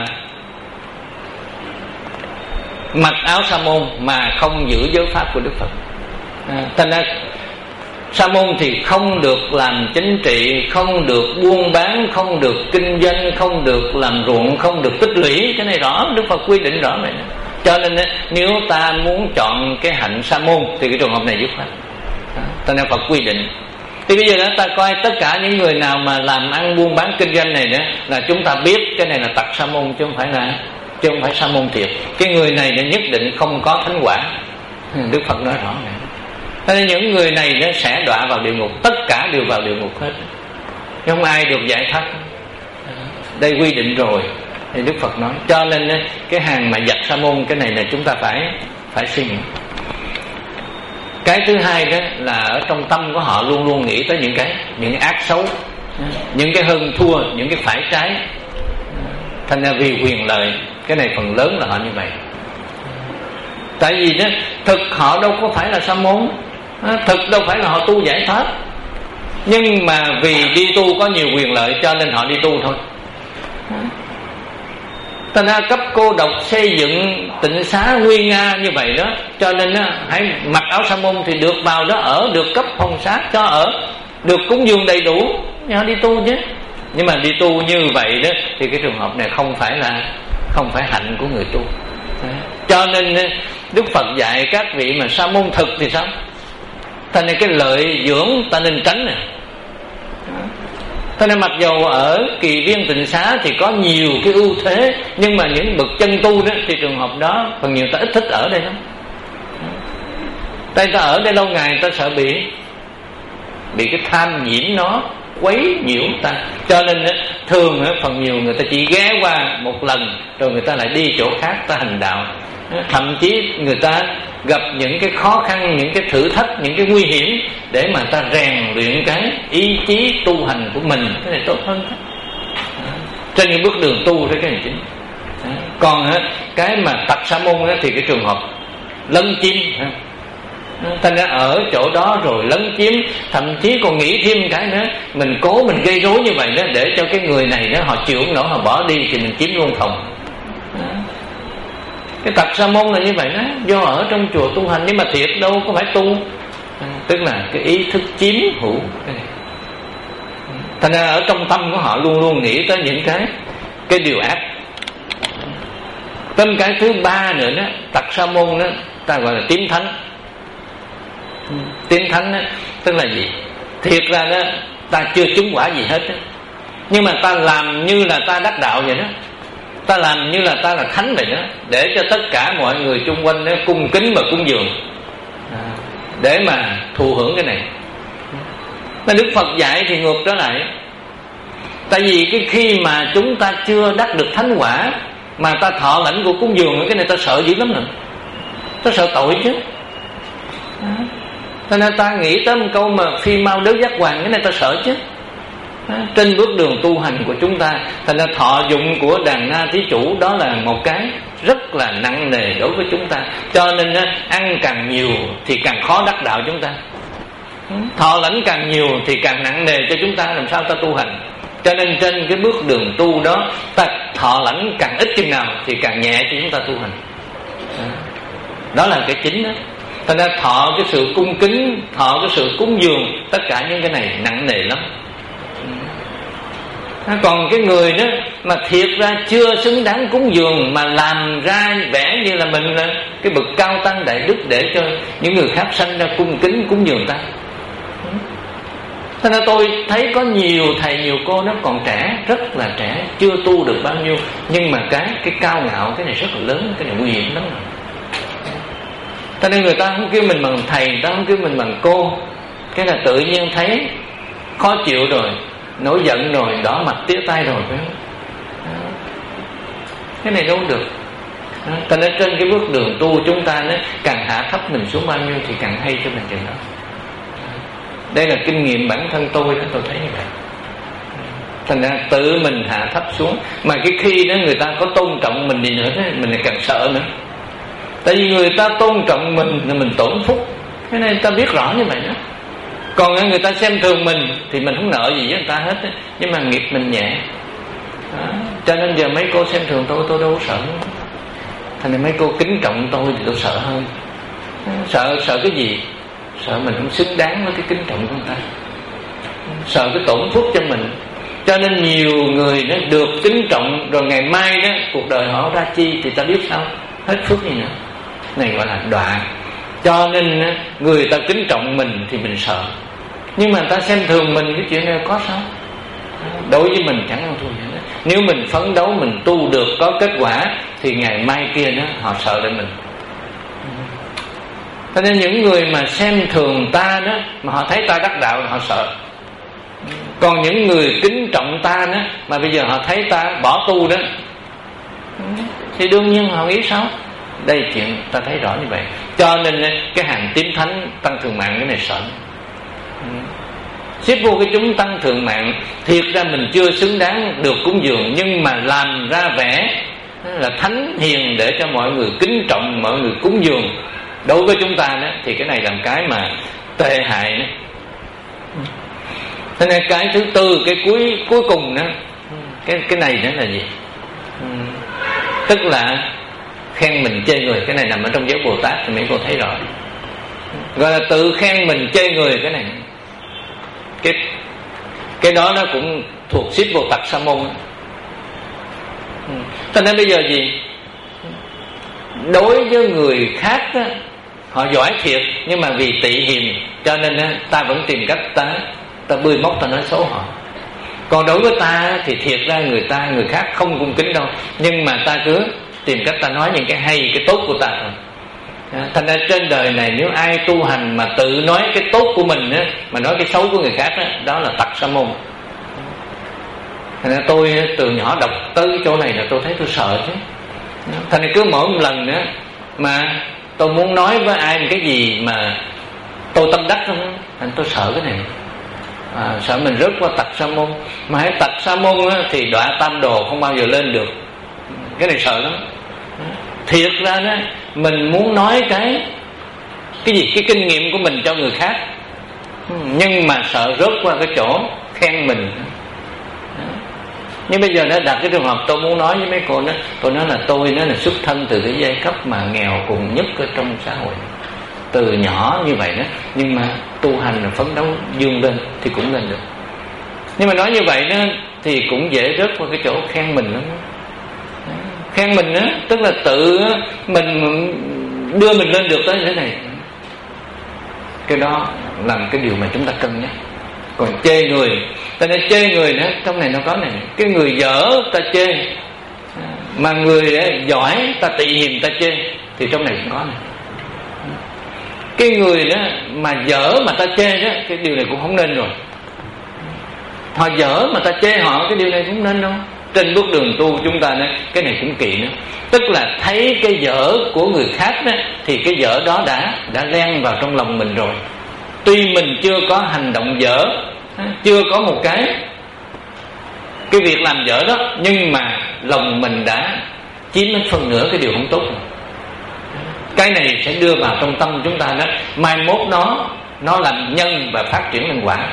mặc áo sa môn mà không giữ giới pháp của Đức Phật. à, Thành ra sa môn thì không được làm chính trị, không được buôn bán, không được kinh doanh, không được làm ruộng, không được tích lũy. Cái này rõ, Đức Phật quy định rõ vậy. Cho nên nếu ta muốn chọn cái hạnh sa môn thì cái trường hợp này dứt khoát. Cho nên Phật quy định. Thì bây giờ đó ta coi tất cả những người nào mà làm ăn buôn bán kinh doanh này nữa là chúng ta biết cái này là tặc sa môn, chứ không phải là chứ không phải sa môn thiệt. Cái người này nó nhất định không có thánh quả. Đức Phật nói rõ này. Thế nên những người này nó sẽ đọa vào địa ngục, tất cả đều vào địa ngục hết, không ai được giải thoát. Đây quy định rồi thì Đức Phật nói. Cho nên cái hàng mà giặc sa môn, cái này là chúng ta phải phải suy nghĩ. Cái thứ hai đó là ở trong tâm của họ luôn luôn nghĩ tới những cái những cái ác xấu, những cái hơn thua, những cái phải trái. Thành ra vì quyền lợi, cái này phần lớn là họ như vậy. Tại vì đó thực họ đâu có phải là sa môn, thực đâu phải là họ tu giải thoát, nhưng mà vì đi tu có nhiều quyền lợi cho nên họ đi tu thôi. Thành ra cấp cô độc xây dựng tịnh xá nguy nga như vậy đó, cho nên đó, hãy mặc áo sa môn thì được vào đó ở, được cấp phòng xá cho ở, được cúng dường đầy đủ, họ đi tu chứ. Nhưng mà đi tu như vậy đó thì cái trường hợp này không phải là không phải hạnh của người tu. Cho nên Đức Phật dạy các vị mà sa môn thực thì sao? Thành nên cái lợi dưỡng ta nên tránh này. Thế nên mặc dù ở kỳ viên tịnh xá thì có nhiều cái ưu thế, nhưng mà những bậc chân tu đó thì trường hợp đó phần nhiều ta ít thích ở đây lắm. Tại ta ở đây lâu ngày ta sợ bị bị cái tham nhiễm nó quấy nhiễu ta. Cho nên thường phần nhiều người ta chỉ ghé qua một lần rồi người ta lại đi chỗ khác ta hành đạo. Thậm chí người ta gặp những cái khó khăn, những cái thử thách, những cái nguy hiểm để mà ta rèn luyện cái ý chí tu hành của mình. Cái này tốt hơn. Trên những bước đường tu đấy, cái này chính. Còn cái mà tặc sa môn thì cái trường hợp lấn chiếm. Thành ra ở chỗ đó rồi lấn chiếm, thậm chí còn nghĩ thêm cái nữa, mình cố mình gây rối như vậy đó để cho cái người này đó họ chịu không nổi, họ bỏ đi thì mình chiếm luôn phòng. Cái tặc sa môn là như vậy đó, do ở trong chùa tu hành nhưng mà thiệt đâu có phải tu, tức là cái ý thức chiếm hữu. Thành ra ở trong tâm của họ luôn luôn nghĩ tới những cái cái điều ác. Thêm cái thứ ba nữa đó, tặc sa môn đó ta gọi là tím thánh. Tím thánh đó, tức là gì? Thiệt ra đó ta chưa chứng quả gì hết đó. Nhưng mà ta làm như là ta đắc đạo vậy đó, ta làm như là ta là thánh vậy đó, để cho tất cả mọi người chung quanh đó cung kính và cúng dường, để mà thụ hưởng cái này. Mà Đức Phật dạy thì ngược trở lại. Tại vì cái khi mà chúng ta chưa đắc được thánh quả mà ta thọ lãnh của cúng dường, cái này ta sợ dữ lắm rồi, ta sợ tội chứ. Cho nên ta nghĩ tới một câu mà phi mau đếu giác hoàng, cái này ta sợ chứ. Trên bước đường tu hành của chúng ta, thành ra thọ dụng của đàn na thí chủ đó là một cái rất là nặng nề đối với chúng ta. Cho nên ăn càng nhiều thì càng khó đắc đạo chúng ta, thọ lãnh càng nhiều thì càng nặng nề cho chúng ta, làm sao ta tu hành. Cho nên trên cái bước đường tu đó, ta thọ lãnh càng ít chừng nào thì càng nhẹ cho chúng ta tu hành. Đó là cái chính đó. Thành ra thọ cái sự cung kính, thọ cái sự cúng dường, tất cả những cái này nặng nề lắm. Còn cái người đó mà thiệt ra chưa xứng đáng cúng dường mà làm ra vẻ như là mình là cái bậc cao tăng đại đức để cho những người khác sanh ra cung kính cúng dường ta. Thế nên tôi thấy có nhiều thầy nhiều cô nó còn trẻ, rất là trẻ, chưa tu được bao nhiêu, nhưng mà cái cái cao ngạo cái này rất là lớn, cái này nguy hiểm lắm rồi. Cho nên người ta không kêu mình bằng thầy, người ta không kêu mình bằng cô, cái là tự nhiên thấy khó chịu rồi, nổi giận rồi, đỏ mặt tía tay rồi, phải không? Cái này đâu được. Cho nên trên cái bước đường tu chúng ta nó càng hạ thấp mình xuống bao nhiêu thì càng hay cho mình chừng đó. Đây là kinh nghiệm bản thân tôi đó, tôi thấy như vậy. Thành ra tự mình hạ thấp xuống. Mà cái khi đó người ta có tôn trọng mình đi nữa đó, mình lại càng sợ nữa. Tại vì người ta tôn trọng mình là mình tổn phúc, cái này ta biết rõ như vậy đó. Còn người ta xem thường mình thì mình không nợ gì với người ta hết đó, nhưng mà nghiệp mình nhẹ đó. Cho nên giờ mấy cô xem thường tôi, tôi đâu có sợ. Thành ra mấy cô kính trọng tôi thì tôi sợ hơn. Sợ sợ cái gì? Sợ mình không xứng đáng với cái kính trọng của người ta, sợ cái tổn phúc cho mình. Cho nên nhiều người nó được kính trọng rồi ngày mai đó cuộc đời họ ra chi thì ta biết sao, hết phước gì nữa. Này gọi là đọa. Cho nên người ta kính trọng mình thì mình sợ, nhưng mà người ta xem thường mình, cái chuyện này có sao? Đối với mình chẳng ăn thua gì hết. Nếu mình phấn đấu, mình tu được có kết quả thì ngày mai kia đó họ sợ lại mình. Cho nên những người mà xem thường ta đó, mà họ thấy ta đắc đạo họ sợ. Còn những người kính trọng ta đó, mà bây giờ họ thấy ta bỏ tu đó, thì đương nhiên họ nghĩ sao? Đây chuyện ta thấy rõ như vậy. Cho nên cái hàng tím thánh tăng thường mạng cái này sợ. Xếp vô cái chúng tăng thường mạng, thiệt ra mình chưa xứng đáng được cúng dường, nhưng mà làm ra vẻ là thánh hiền để cho mọi người kính trọng, mọi người cúng dường. Đối với chúng ta đó thì cái này là cái mà tệ hại đó. Thế nên cái thứ tư, cái cuối cuối cùng đó, cái cái này đó là gì? Tức là khen mình chê người. Cái này nằm ở trong giới Bồ Tát thì mấy cô thấy rõ. Gọi là tự khen mình chê người. Cái này cái cái đó nó cũng thuộc xếp vô tặc sa môn. Thế nên bây giờ gì? Đối với người khác đó, họ giỏi thiệt, nhưng mà vì tị hiềm cho nên á, ta vẫn tìm cách ta ta bươi móc, ta nói xấu họ. Còn đối với ta thì thiệt ra người ta người khác không cung kính đâu, nhưng mà ta cứ tìm cách ta nói những cái hay, cái tốt của ta thôi. Thành ra trên đời này nếu ai tu hành mà tự nói cái tốt của mình á, mà nói cái xấu của người khác á, đó là tặc sa môn. Thành ra tôi từ nhỏ đọc tới cái chỗ này là tôi thấy tôi sợ chứ. Thành ra cứ mỗi một lần nữa mà tôi muốn nói với ai một cái gì mà tôi tâm đắc không, thành tôi sợ cái này. À, sợ mình rớt qua tặc sa môn. Mà hãy tặc sa môn á, thì đọa tam đồ không bao giờ lên được. Cái này sợ lắm. Thiệt ra đó, mình muốn nói cái cái gì, cái kinh nghiệm của mình cho người khác, nhưng mà sợ rớt qua cái chỗ khen mình. Nhưng bây giờ nó đặt cái trường hợp tôi muốn nói với mấy cô đó, tôi nói là tôi nó là xuất thân từ cái giai cấp mà nghèo cùng nhất ở trong xã hội, từ nhỏ như vậy đó, nhưng mà tu hành là phấn đấu vươn lên thì cũng lên được. Nhưng mà nói như vậy đó thì cũng dễ rớt qua cái chỗ khen mình lắm. Khen mình á, tức là tự mình đưa mình lên được tới thế này. Cái đó là cái điều mà chúng ta cân nhắc. Còn chê người, ta nên chê người nữa, trong này nó có này, cái người dở ta chê, mà người giỏi ta tị hiềm ta chê, thì trong này cũng có này. Cái người đó mà dở mà ta chê đó, cái điều này cũng không nên rồi. Họ dở mà ta chê họ, cái điều này cũng nên đâu. Trên bước đường tu chúng ta nói cái này cũng kỳ nữa. Tức là thấy cái dở của người khác đó, thì cái dở đó đã đã len vào trong lòng mình rồi. Tuy mình chưa có hành động dở, chưa có một cái cái việc làm dở đó, nhưng mà lòng mình đã chiếm đến phần nửa cái điều không tốt. Cái này sẽ đưa vào trong tâm chúng ta đó, mai mốt nó nó làm nhân và phát triển thành quả.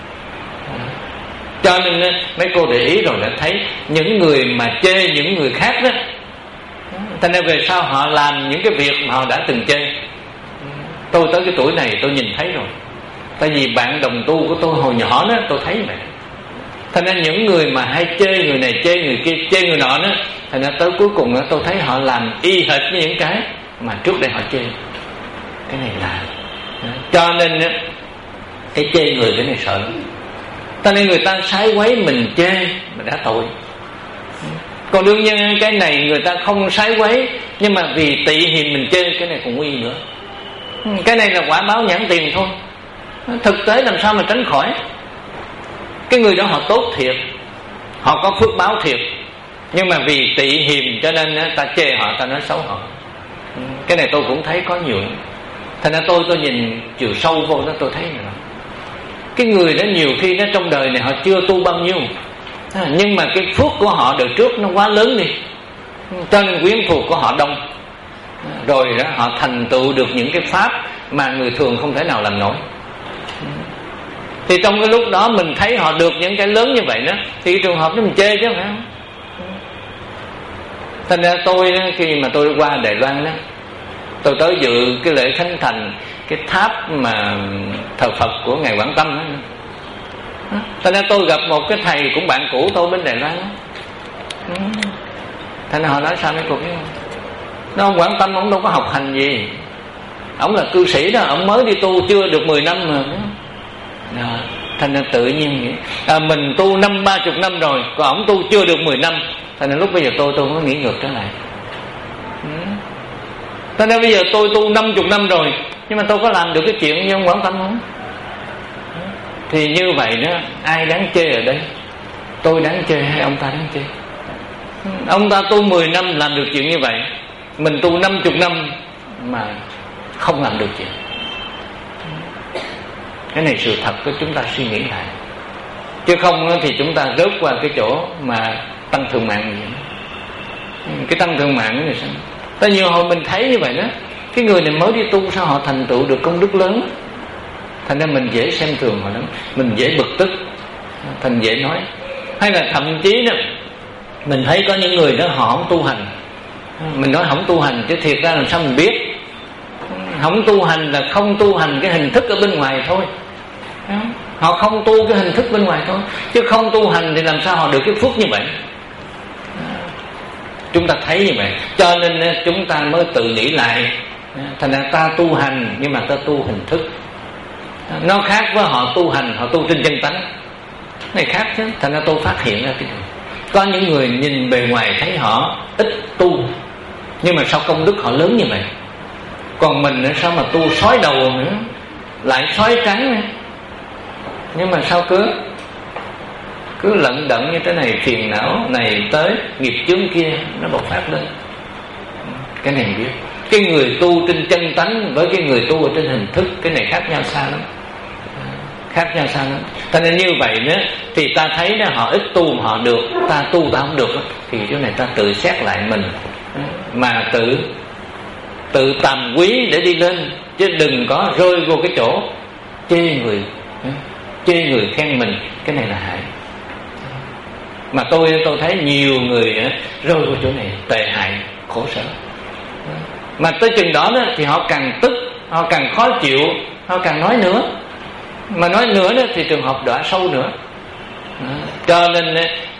Cho nên mấy cô để ý rồi đã thấy những người mà chê những người khác đó, thành ra về sau họ làm những cái việc mà họ đã từng chê. Tôi tới cái tuổi này tôi nhìn thấy rồi. Tại vì bạn đồng tu của tôi hồi nhỏ đó tôi thấy vậy. Thành ra những người mà hay chê người này chê người kia chê người nọ đó, thành ra tới cuối cùng đó, tôi thấy họ làm y hệt như những cái mà trước đây họ chê. Cái này là cho nên đó, cái chê người cái này sợ. Cho nên người ta sái quấy mình chê mà đã tội. Còn đương nhiên cái này người ta không sái quấy, nhưng mà vì tị hiềm mình chê, cái này còn nguy nữa. Cái này là quả báo nhãn tiền thôi. Thực tế làm sao mà tránh khỏi. Cái người đó họ tốt thiệt, họ có phước báo thiệt, nhưng mà vì tị hiềm cho nên ta chê họ, ta nói xấu họ. Cái này tôi cũng thấy có nhiều. Thành ra tôi tôi nhìn chiều sâu vô đó tôi thấy rồi. Cái người đó nhiều khi nó trong đời này họ chưa tu bao nhiêu, nhưng mà cái phước của họ đời trước nó quá lớn đi, cho nên quyến thuộc của họ đông. Rồi đó họ thành tựu được những cái pháp mà người thường không thể nào làm nổi. Thì trong cái lúc đó mình thấy họ được những cái lớn như vậy đó, thì cái trường hợp đó mình chê chứ phải không? Thành ra tôi khi mà tôi qua Đài Loan đó, tôi tới dự cái lễ khánh thành cái tháp mà thờ Phật của ngài Quảng Tâm đó. Thành ra tôi gặp một cái thầy cũng bạn cũ tôi bên Đài Loan đó. Thành ra họ nói sao mấy cô biết không? Nó ông Quảng Tâm ông đâu có học hành gì, ông là cư sĩ đó, ông mới đi tu chưa được mười năm mà. Đó. Thành ra tự nhiên vậy. À, mình tu năm ba chục năm rồi, còn ông tu chưa được mười năm. Thành ra lúc bây giờ tôi tôi mới nghĩ ngược trở lại. Thành ra bây giờ tôi tu năm chục năm rồi, nhưng mà tôi có làm được cái chuyện như ông Quảng Tâm không? Thì như vậy đó, ai đáng chê ở đây? Tôi đáng chê hay ông ta đáng chê? Ông ta tu mười năm làm được chuyện như vậy, mình tu năm chục năm mà không làm được chuyện. Cái này sự thật của chúng ta suy nghĩ lại. Chứ không thì chúng ta rớt qua cái chỗ mà tăng thượng mạng vậy. Cái tăng thượng mạng này sao? Ta nhiều hồi mình thấy như vậy đó, cái người này mới đi tu sao họ thành tựu được công đức lớn. Thành ra mình dễ xem thường họ lắm, mình dễ bực tức, thành dễ nói. Hay là thậm chí đó, mình thấy có những người đó họ không tu hành. Mình nói không tu hành, chứ thiệt ra làm sao mình biết. Không tu hành là không tu hành cái hình thức ở bên ngoài thôi. Họ không tu cái hình thức bên ngoài thôi, chứ không tu hành thì làm sao họ được cái phước như vậy. Chúng ta thấy như vậy, cho nên chúng ta mới tự nghĩ lại. Thành ra ta tu hành, nhưng mà ta tu hình thức. Nó khác với họ tu hành, họ tu trên chân tánh. Này khác chứ. Thành ra tôi phát hiện ra cái điều, có những người nhìn bề ngoài thấy họ ít tu, nhưng mà sao công đức họ lớn như vậy. Còn mình nữa sao mà tu sói đầu nữa, lại sói trắng nữa. Nhưng mà sao cứ Cứ lận đận như thế này, phiền não này tới, nghiệp chướng kia nó bộc phát lên. Cái này biết. Cái người tu trên chân tánh với cái người tu ở trên hình thức, cái này khác nhau xa lắm. Khác nhau xa lắm. Cho nên như vậy nữa, thì ta thấy đó, họ ít tu họ được, ta tu ta không được, thì chỗ này ta tự xét lại mình, mà tự tự tàm quý để đi lên, chứ đừng có rơi vô cái chỗ chê người, chê người khen mình. Cái này là hại. Mà tôi tôi thấy nhiều người rơi vào chỗ này, tệ hại, khổ sở. Mà tới chừng đó, đó thì họ càng tức, họ càng khó chịu, họ càng nói nữa. Mà nói nữa đó thì trường hợp đọa sâu nữa. Cho nên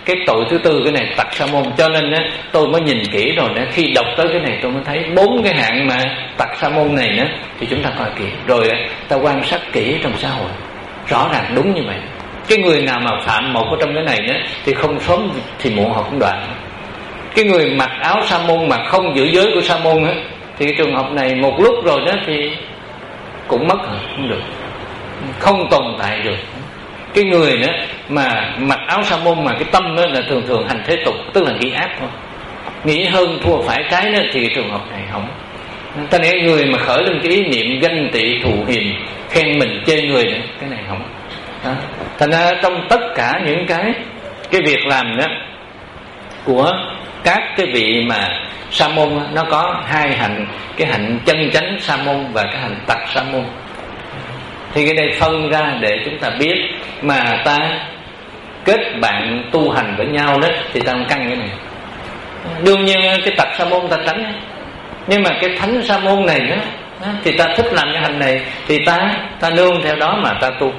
cái tội thứ tư, cái này tặc sa môn. Cho nên á, tôi mới nhìn kỹ rồi đó, khi đọc tới cái này tôi mới thấy bốn cái hạng mà tặc sa môn này nữa thì chúng ta coi kỹ rồi ta quan sát kỹ trong xã hội, rõ ràng đúng như vậy. Cái người nào mà phạm một ở trong cái này nữa thì không sớm thì muộn họ cũng đoạn. Cái người mặc áo sa môn mà không giữ giới của sa môn á, thì cái trường hợp này một lúc rồi đó thì cũng mất rồi, không được, không tồn tại được. Cái người nữa mà mặc áo sa môn mà cái tâm đó là thường thường hành thế tục, tức là nghĩ ác thôi, nghĩ hơn thua phải trái đó, thì cái trường hợp này không. Ta nói người mà khởi lên cái ý niệm ganh tị thù hiềm, khen mình chê người nữa, cái này không. Đó. Thành ra trong tất cả những cái cái việc làm đó của các cái vị mà sa môn, nó có hai hạnh, cái hạnh chân chánh sa môn và cái hạnh tặc sa môn. Thì cái này phân ra để chúng ta biết, mà ta kết bạn tu hành với nhau đó thì ta không căng cái này. Đương nhiên cái tặc sa môn ta tránh, nhưng mà cái thánh sa môn này đó, đó thì ta thích làm cái hành này thì ta ta nương theo đó mà ta tu.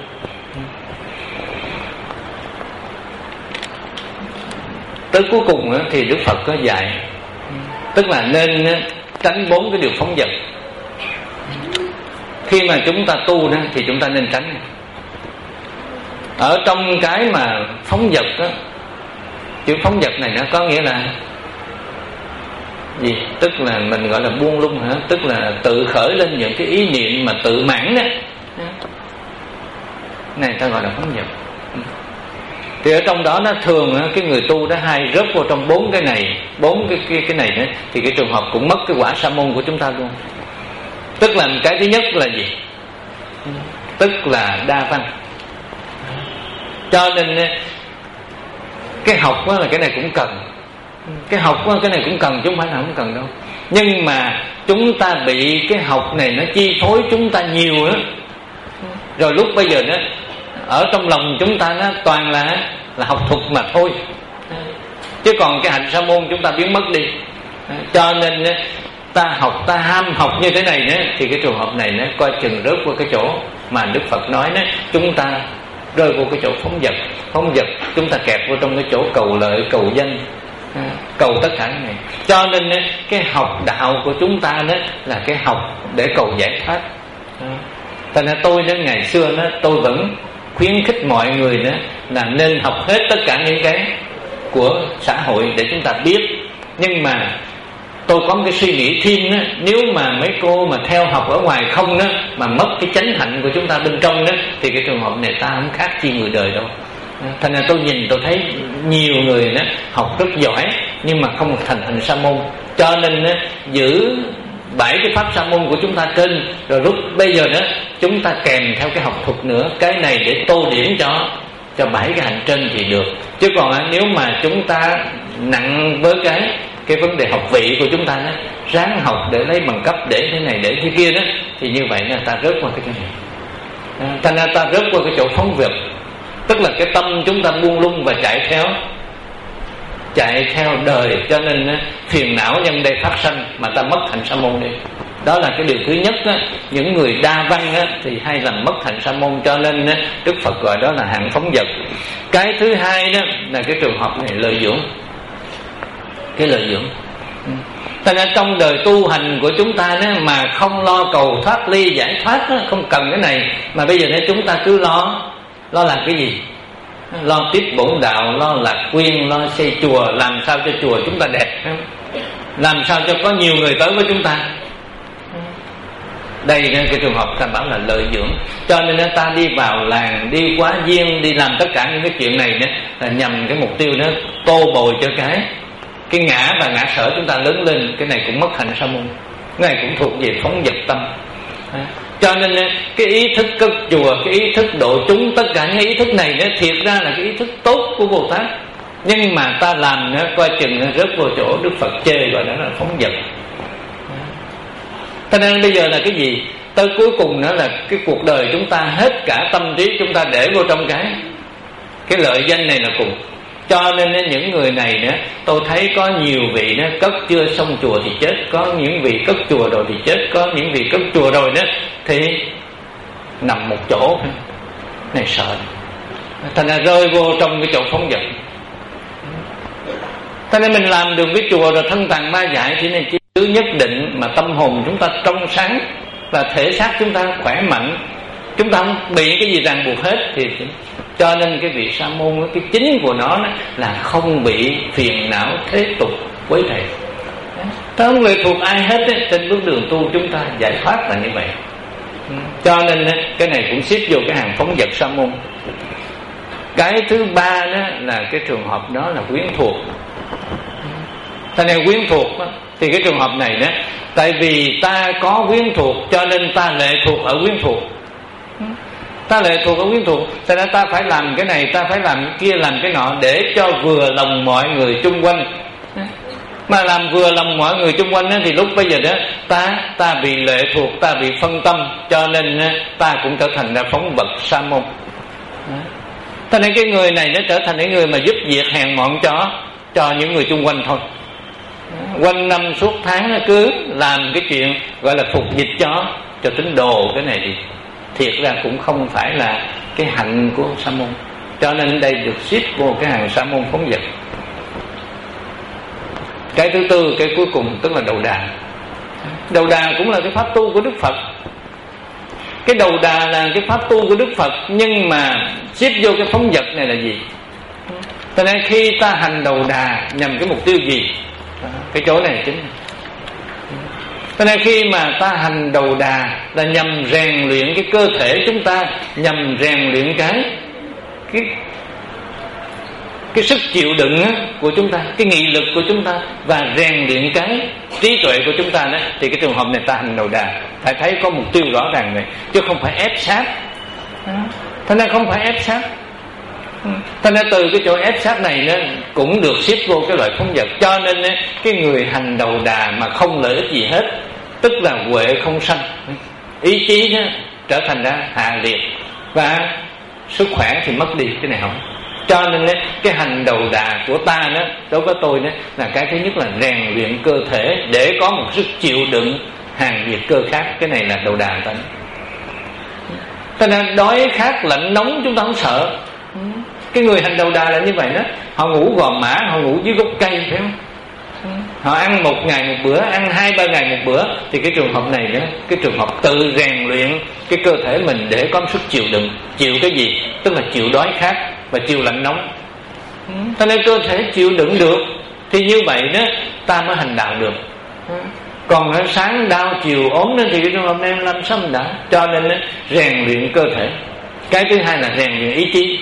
Tới cuối cùng thì Đức Phật có dạy, tức là nên tránh bốn cái điều phóng dật. Khi mà chúng ta tu đó thì chúng ta nên tránh. Ở trong cái mà phóng dật đó, chữ phóng dật này nó có nghĩa là gì? Tức là mình gọi là buông lung hả? Tức là tự khởi lên những cái ý niệm mà tự mãn đó, này ta gọi là phóng dật. Thì ở trong đó nó thường cái người tu đó hay rớt vào trong bốn cái này, bốn cái cái cái này nữa, thì cái trường hợp cũng mất cái quả sa môn của chúng ta luôn. Tức là cái thứ nhất là gì? Tức là đa văn. Cho nên cái học đó là cái này cũng cần, cái học đó, cái này cũng cần chứ không phải là không cần đâu. Nhưng mà chúng ta bị cái học này nó chi phối chúng ta nhiều đó. Rồi lúc bây giờ đó ở trong lòng chúng ta nó toàn là là học thuật mà thôi, chứ còn cái hạnh sa môn chúng ta biến mất đi. Cho nên ta học, ta ham học như thế này nữa, thì cái trường hợp này nó coi chừng rớt qua cái chỗ mà Đức Phật nói đó, chúng ta rơi vô cái chỗ phóng dật. Phóng dật chúng ta kẹt vô trong cái chỗ cầu lợi, cầu danh, cầu tất cả cái này. Cho nên cái học đạo của chúng ta đó là cái học để cầu giải thoát. Thành ra tôi đó ngày xưa đó, tôi vẫn khuyến khích mọi người đó là nên học hết tất cả những cái của xã hội để chúng ta biết. Nhưng mà tôi có một cái suy nghĩ thêm đó, nếu mà mấy cô mà theo học ở ngoài không đó mà mất cái chánh hạnh của chúng ta bên trong đó, thì cái trường hợp này ta không khác chi người đời đâu. Thành ra tôi nhìn tôi thấy nhiều người đó học rất giỏi nhưng mà không thành hạnh sa môn. Cho nên đó, giữ bảy cái pháp sa môn của chúng ta trên, rồi lúc bây giờ đó chúng ta kèm theo cái học thuật nữa, cái này để tô điểm cho cho bảy cái hành trên thì được. Chứ còn nếu mà chúng ta nặng với cái cái vấn đề học vị của chúng ta đó, ráng học để lấy bằng cấp, để thế này để thế kia đó, thì như vậy là ta rớt qua cái này. Thành ra ta rớt qua cái chỗ phóng vật, tức là cái tâm chúng ta buông lung và chạy theo chạy theo đời. Cho nên phiền não nhân đây phát sanh mà ta mất hạnh sa môn đi. Đó là cái điều thứ nhất đó. Những người đa văn đó, thì hay làm mất hạnh sa môn, cho nên đó, Đức Phật gọi đó là hạng phóng dật. Cái thứ hai đó là cái trường hợp này lợi dưỡng, cái lợi dưỡng. Thành ra trong đời tu hành của chúng ta đó, mà không lo cầu thoát ly giải thoát đó, không cần cái này, mà bây giờ nếu chúng ta cứ lo lo làm cái gì? Lo tiếp bổn đạo, lo lạc quyên, lo xây chùa, làm sao cho chùa chúng ta đẹp, làm sao cho có nhiều người tới với chúng ta. Đây là cái trường hợp ta bảo là lợi dưỡng. Cho nên ta đi vào làng, đi quá duyên, đi làm tất cả những cái chuyện này đó, là nhằm cái mục tiêu đó tô bồi cho cái cái ngã và ngã sở chúng ta lớn lên. Cái này cũng mất hạnh sa môn, cái này cũng thuộc về phóng dật tâm. Cho nên cái ý thức cất chùa, cái ý thức độ chúng, tất cả những ý thức này nó thiệt ra là cái ý thức tốt của Bồ Tát, nhưng mà ta làm nó coi chừng nó rớt vô chỗ Đức Phật chê, gọi đó là phóng dật. Cho nên bây giờ là cái gì? Tới cuối cùng nữa là cái cuộc đời chúng ta hết cả tâm trí chúng ta để vô trong cái cái lợi danh này là cùng. Cho nên những người này nữa, tôi thấy có nhiều vị nó cất chưa xong chùa thì chết, có những vị cất chùa rồi thì chết, có những vị cất chùa rồi đó thì nằm một chỗ này, sợ. Thành ra rơi vô trong cái chỗ phóng dật. Cho nên mình làm đường cái chùa rồi thân tàn ma dại thì nên chỉ cứ nhất định mà tâm hồn chúng ta trong sáng và thể xác chúng ta khỏe mạnh, chúng ta không bị cái gì ràng buộc hết. Thì cho nên cái vị sa môn, cái chính của nó là không bị phiền não thế tục quấy rầy. Ta không lệ thuộc ai hết ấy. Trên bước đường tu chúng ta giải thoát là như vậy. Cho nên cái này cũng xếp vô cái hàng phóng dật sa môn. Cái thứ ba đó là cái trường hợp đó là quyến thuộc. Thế nên quyến thuộc đó, thì cái trường hợp này đó, tại vì ta có quyến thuộc cho nên ta lệ thuộc ở quyến thuộc. Ta lệ thuộc ở quyến thuộc, cho nên ta phải làm cái này, ta phải làm cái kia, làm cái nọ để cho vừa lòng mọi người chung quanh. Mà làm vừa lòng mọi người chung quanh đó, thì lúc bây giờ đó ta ta bị lệ thuộc, ta bị phân tâm, cho nên ta cũng trở thành ra phóng vật sa môn. Cho nên cái người này nó trở thành cái người mà giúp việc hèn mọn cho cho những người chung quanh thôi. Quanh năm suốt tháng nó cứ làm cái chuyện gọi là phục dịch cho cho tín đồ. Cái này thì thiệt ra cũng không phải là cái hạnh của sa môn. Cho nên đây được xếp vô cái hàng sa môn phóng dật. Cái thứ tư, cái cuối cùng tức là đầu đà. Đầu đà cũng là cái pháp tu của Đức Phật. Cái đầu đà là cái pháp tu của Đức Phật, nhưng mà xếp vô cái phóng dật này là gì? Cho nên khi ta hành đầu đà nhằm cái mục tiêu gì? Cái chỗ này chính. Cho nên khi mà ta hành đầu đà là nhằm rèn luyện cái cơ thể chúng ta, nhằm rèn luyện cái cái cái sức chịu đựng của chúng ta, cái nghị lực của chúng ta, và rèn luyện cái trí tuệ của chúng ta đó, thì cái trường hợp này ta hành đầu đà phải thấy có mục tiêu rõ ràng này, chứ không phải ép sát. Thế nên không phải ép sát. Thế nên từ cái chỗ ép sát này nó cũng được xếp vô cái loại phóng dật. Cho nên cái người hành đầu đà mà không lợi ích gì hết, tức là huệ không sanh, ý chí đó trở thành ra hạ liệt, và sức khỏe thì mất đi. Cái này không. Cho nên cái hành đầu đà của ta đó, đối với tôi đó, là cái thứ nhất là rèn luyện cơ thể để có một sức chịu đựng hàng việc cơ khác. Cái này là đầu đà ta. Cho nên đói khát lạnh nóng chúng ta không sợ. Cái người hành đầu đà là như vậy đó. Họ ngủ gò mã, họ ngủ dưới gốc cây, phải không? Họ ăn một ngày một bữa, ăn hai ba ngày một bữa. Thì cái trường hợp này đó, cái trường hợp tự rèn luyện cái cơ thể mình để có sức chịu đựng. Chịu cái gì? Tức là chịu đói khát và chịu lạnh nóng. Cho nên cơ thể chịu đựng được, thì như vậy đó ta mới hành đạo được. Còn sáng đau chiều ốm đó, thì cái trường hợp này làm sao mình đạo? Cho nên đó, rèn luyện cơ thể. Cái thứ hai là rèn luyện ý chí.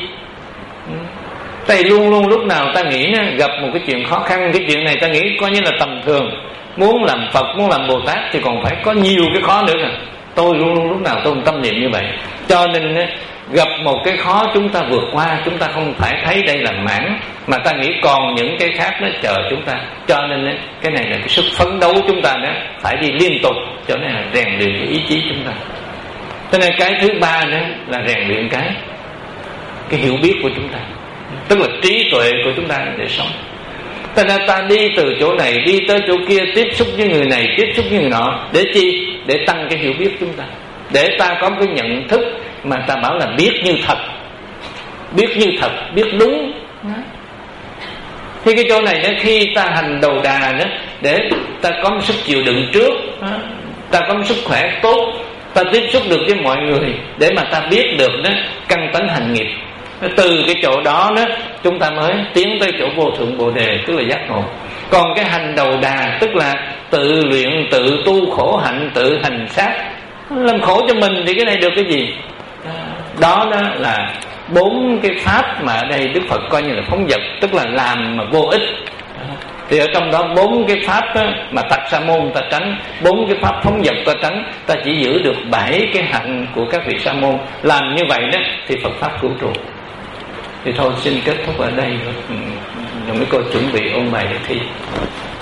Tại luôn luôn lúc nào ta nghĩ gặp một cái chuyện khó khăn, cái chuyện này ta nghĩ coi như là tầm thường. Muốn làm Phật, muốn làm Bồ Tát thì còn phải có nhiều cái khó nữa nè. Tôi luôn luôn lúc nào tôi cũng tâm niệm như vậy. Cho nên gặp một cái khó chúng ta vượt qua, chúng ta không phải thấy đây là mãn, mà ta nghĩ còn những cái khác nó chờ chúng ta. Cho nên cái này là cái sức phấn đấu chúng ta đó, phải đi liên tục, cho nên là rèn luyện cái ý chí chúng ta. Cho nên cái thứ ba đó là rèn luyện cái cái hiểu biết của chúng ta, tức là trí tuệ của chúng ta để sống. Cho nên ta đi từ chỗ này đi tới chỗ kia, tiếp xúc với người này, tiếp xúc với người nọ, để chi? Để tăng cái hiểu biết chúng ta, để ta có cái nhận thức mà ta bảo là biết như thật, biết như thật, biết đúng. Thì cái chỗ này đó, khi ta hành đầu đà đó, để ta có một sức chịu đựng trước, ta có một sức khỏe tốt, ta tiếp xúc được với mọi người, để mà ta biết được đó căn tánh hành nghiệp. Từ cái chỗ đó đó chúng ta mới tiến tới chỗ vô thượng bồ đề, tức là giác ngộ. Còn cái hành đầu đà tức là tự luyện, tự tu khổ hạnh, tự hành sát, làm khổ cho mình, thì cái này được cái gì? Đó đó là bốn cái pháp mà ở đây Đức Phật coi như là phóng dật, tức là làm mà vô ích. Thì ở trong đó bốn cái pháp đó, mà tặc sa môn ta tránh, bốn cái pháp phóng dật ta tránh, ta chỉ giữ được bảy cái hạnh của các vị sa môn. Làm như vậy đó thì Phật pháp cứu trụ. Thì thôi xin kết thúc ở đây rồi. Những cái cô chuẩn bị ôn bài để thi.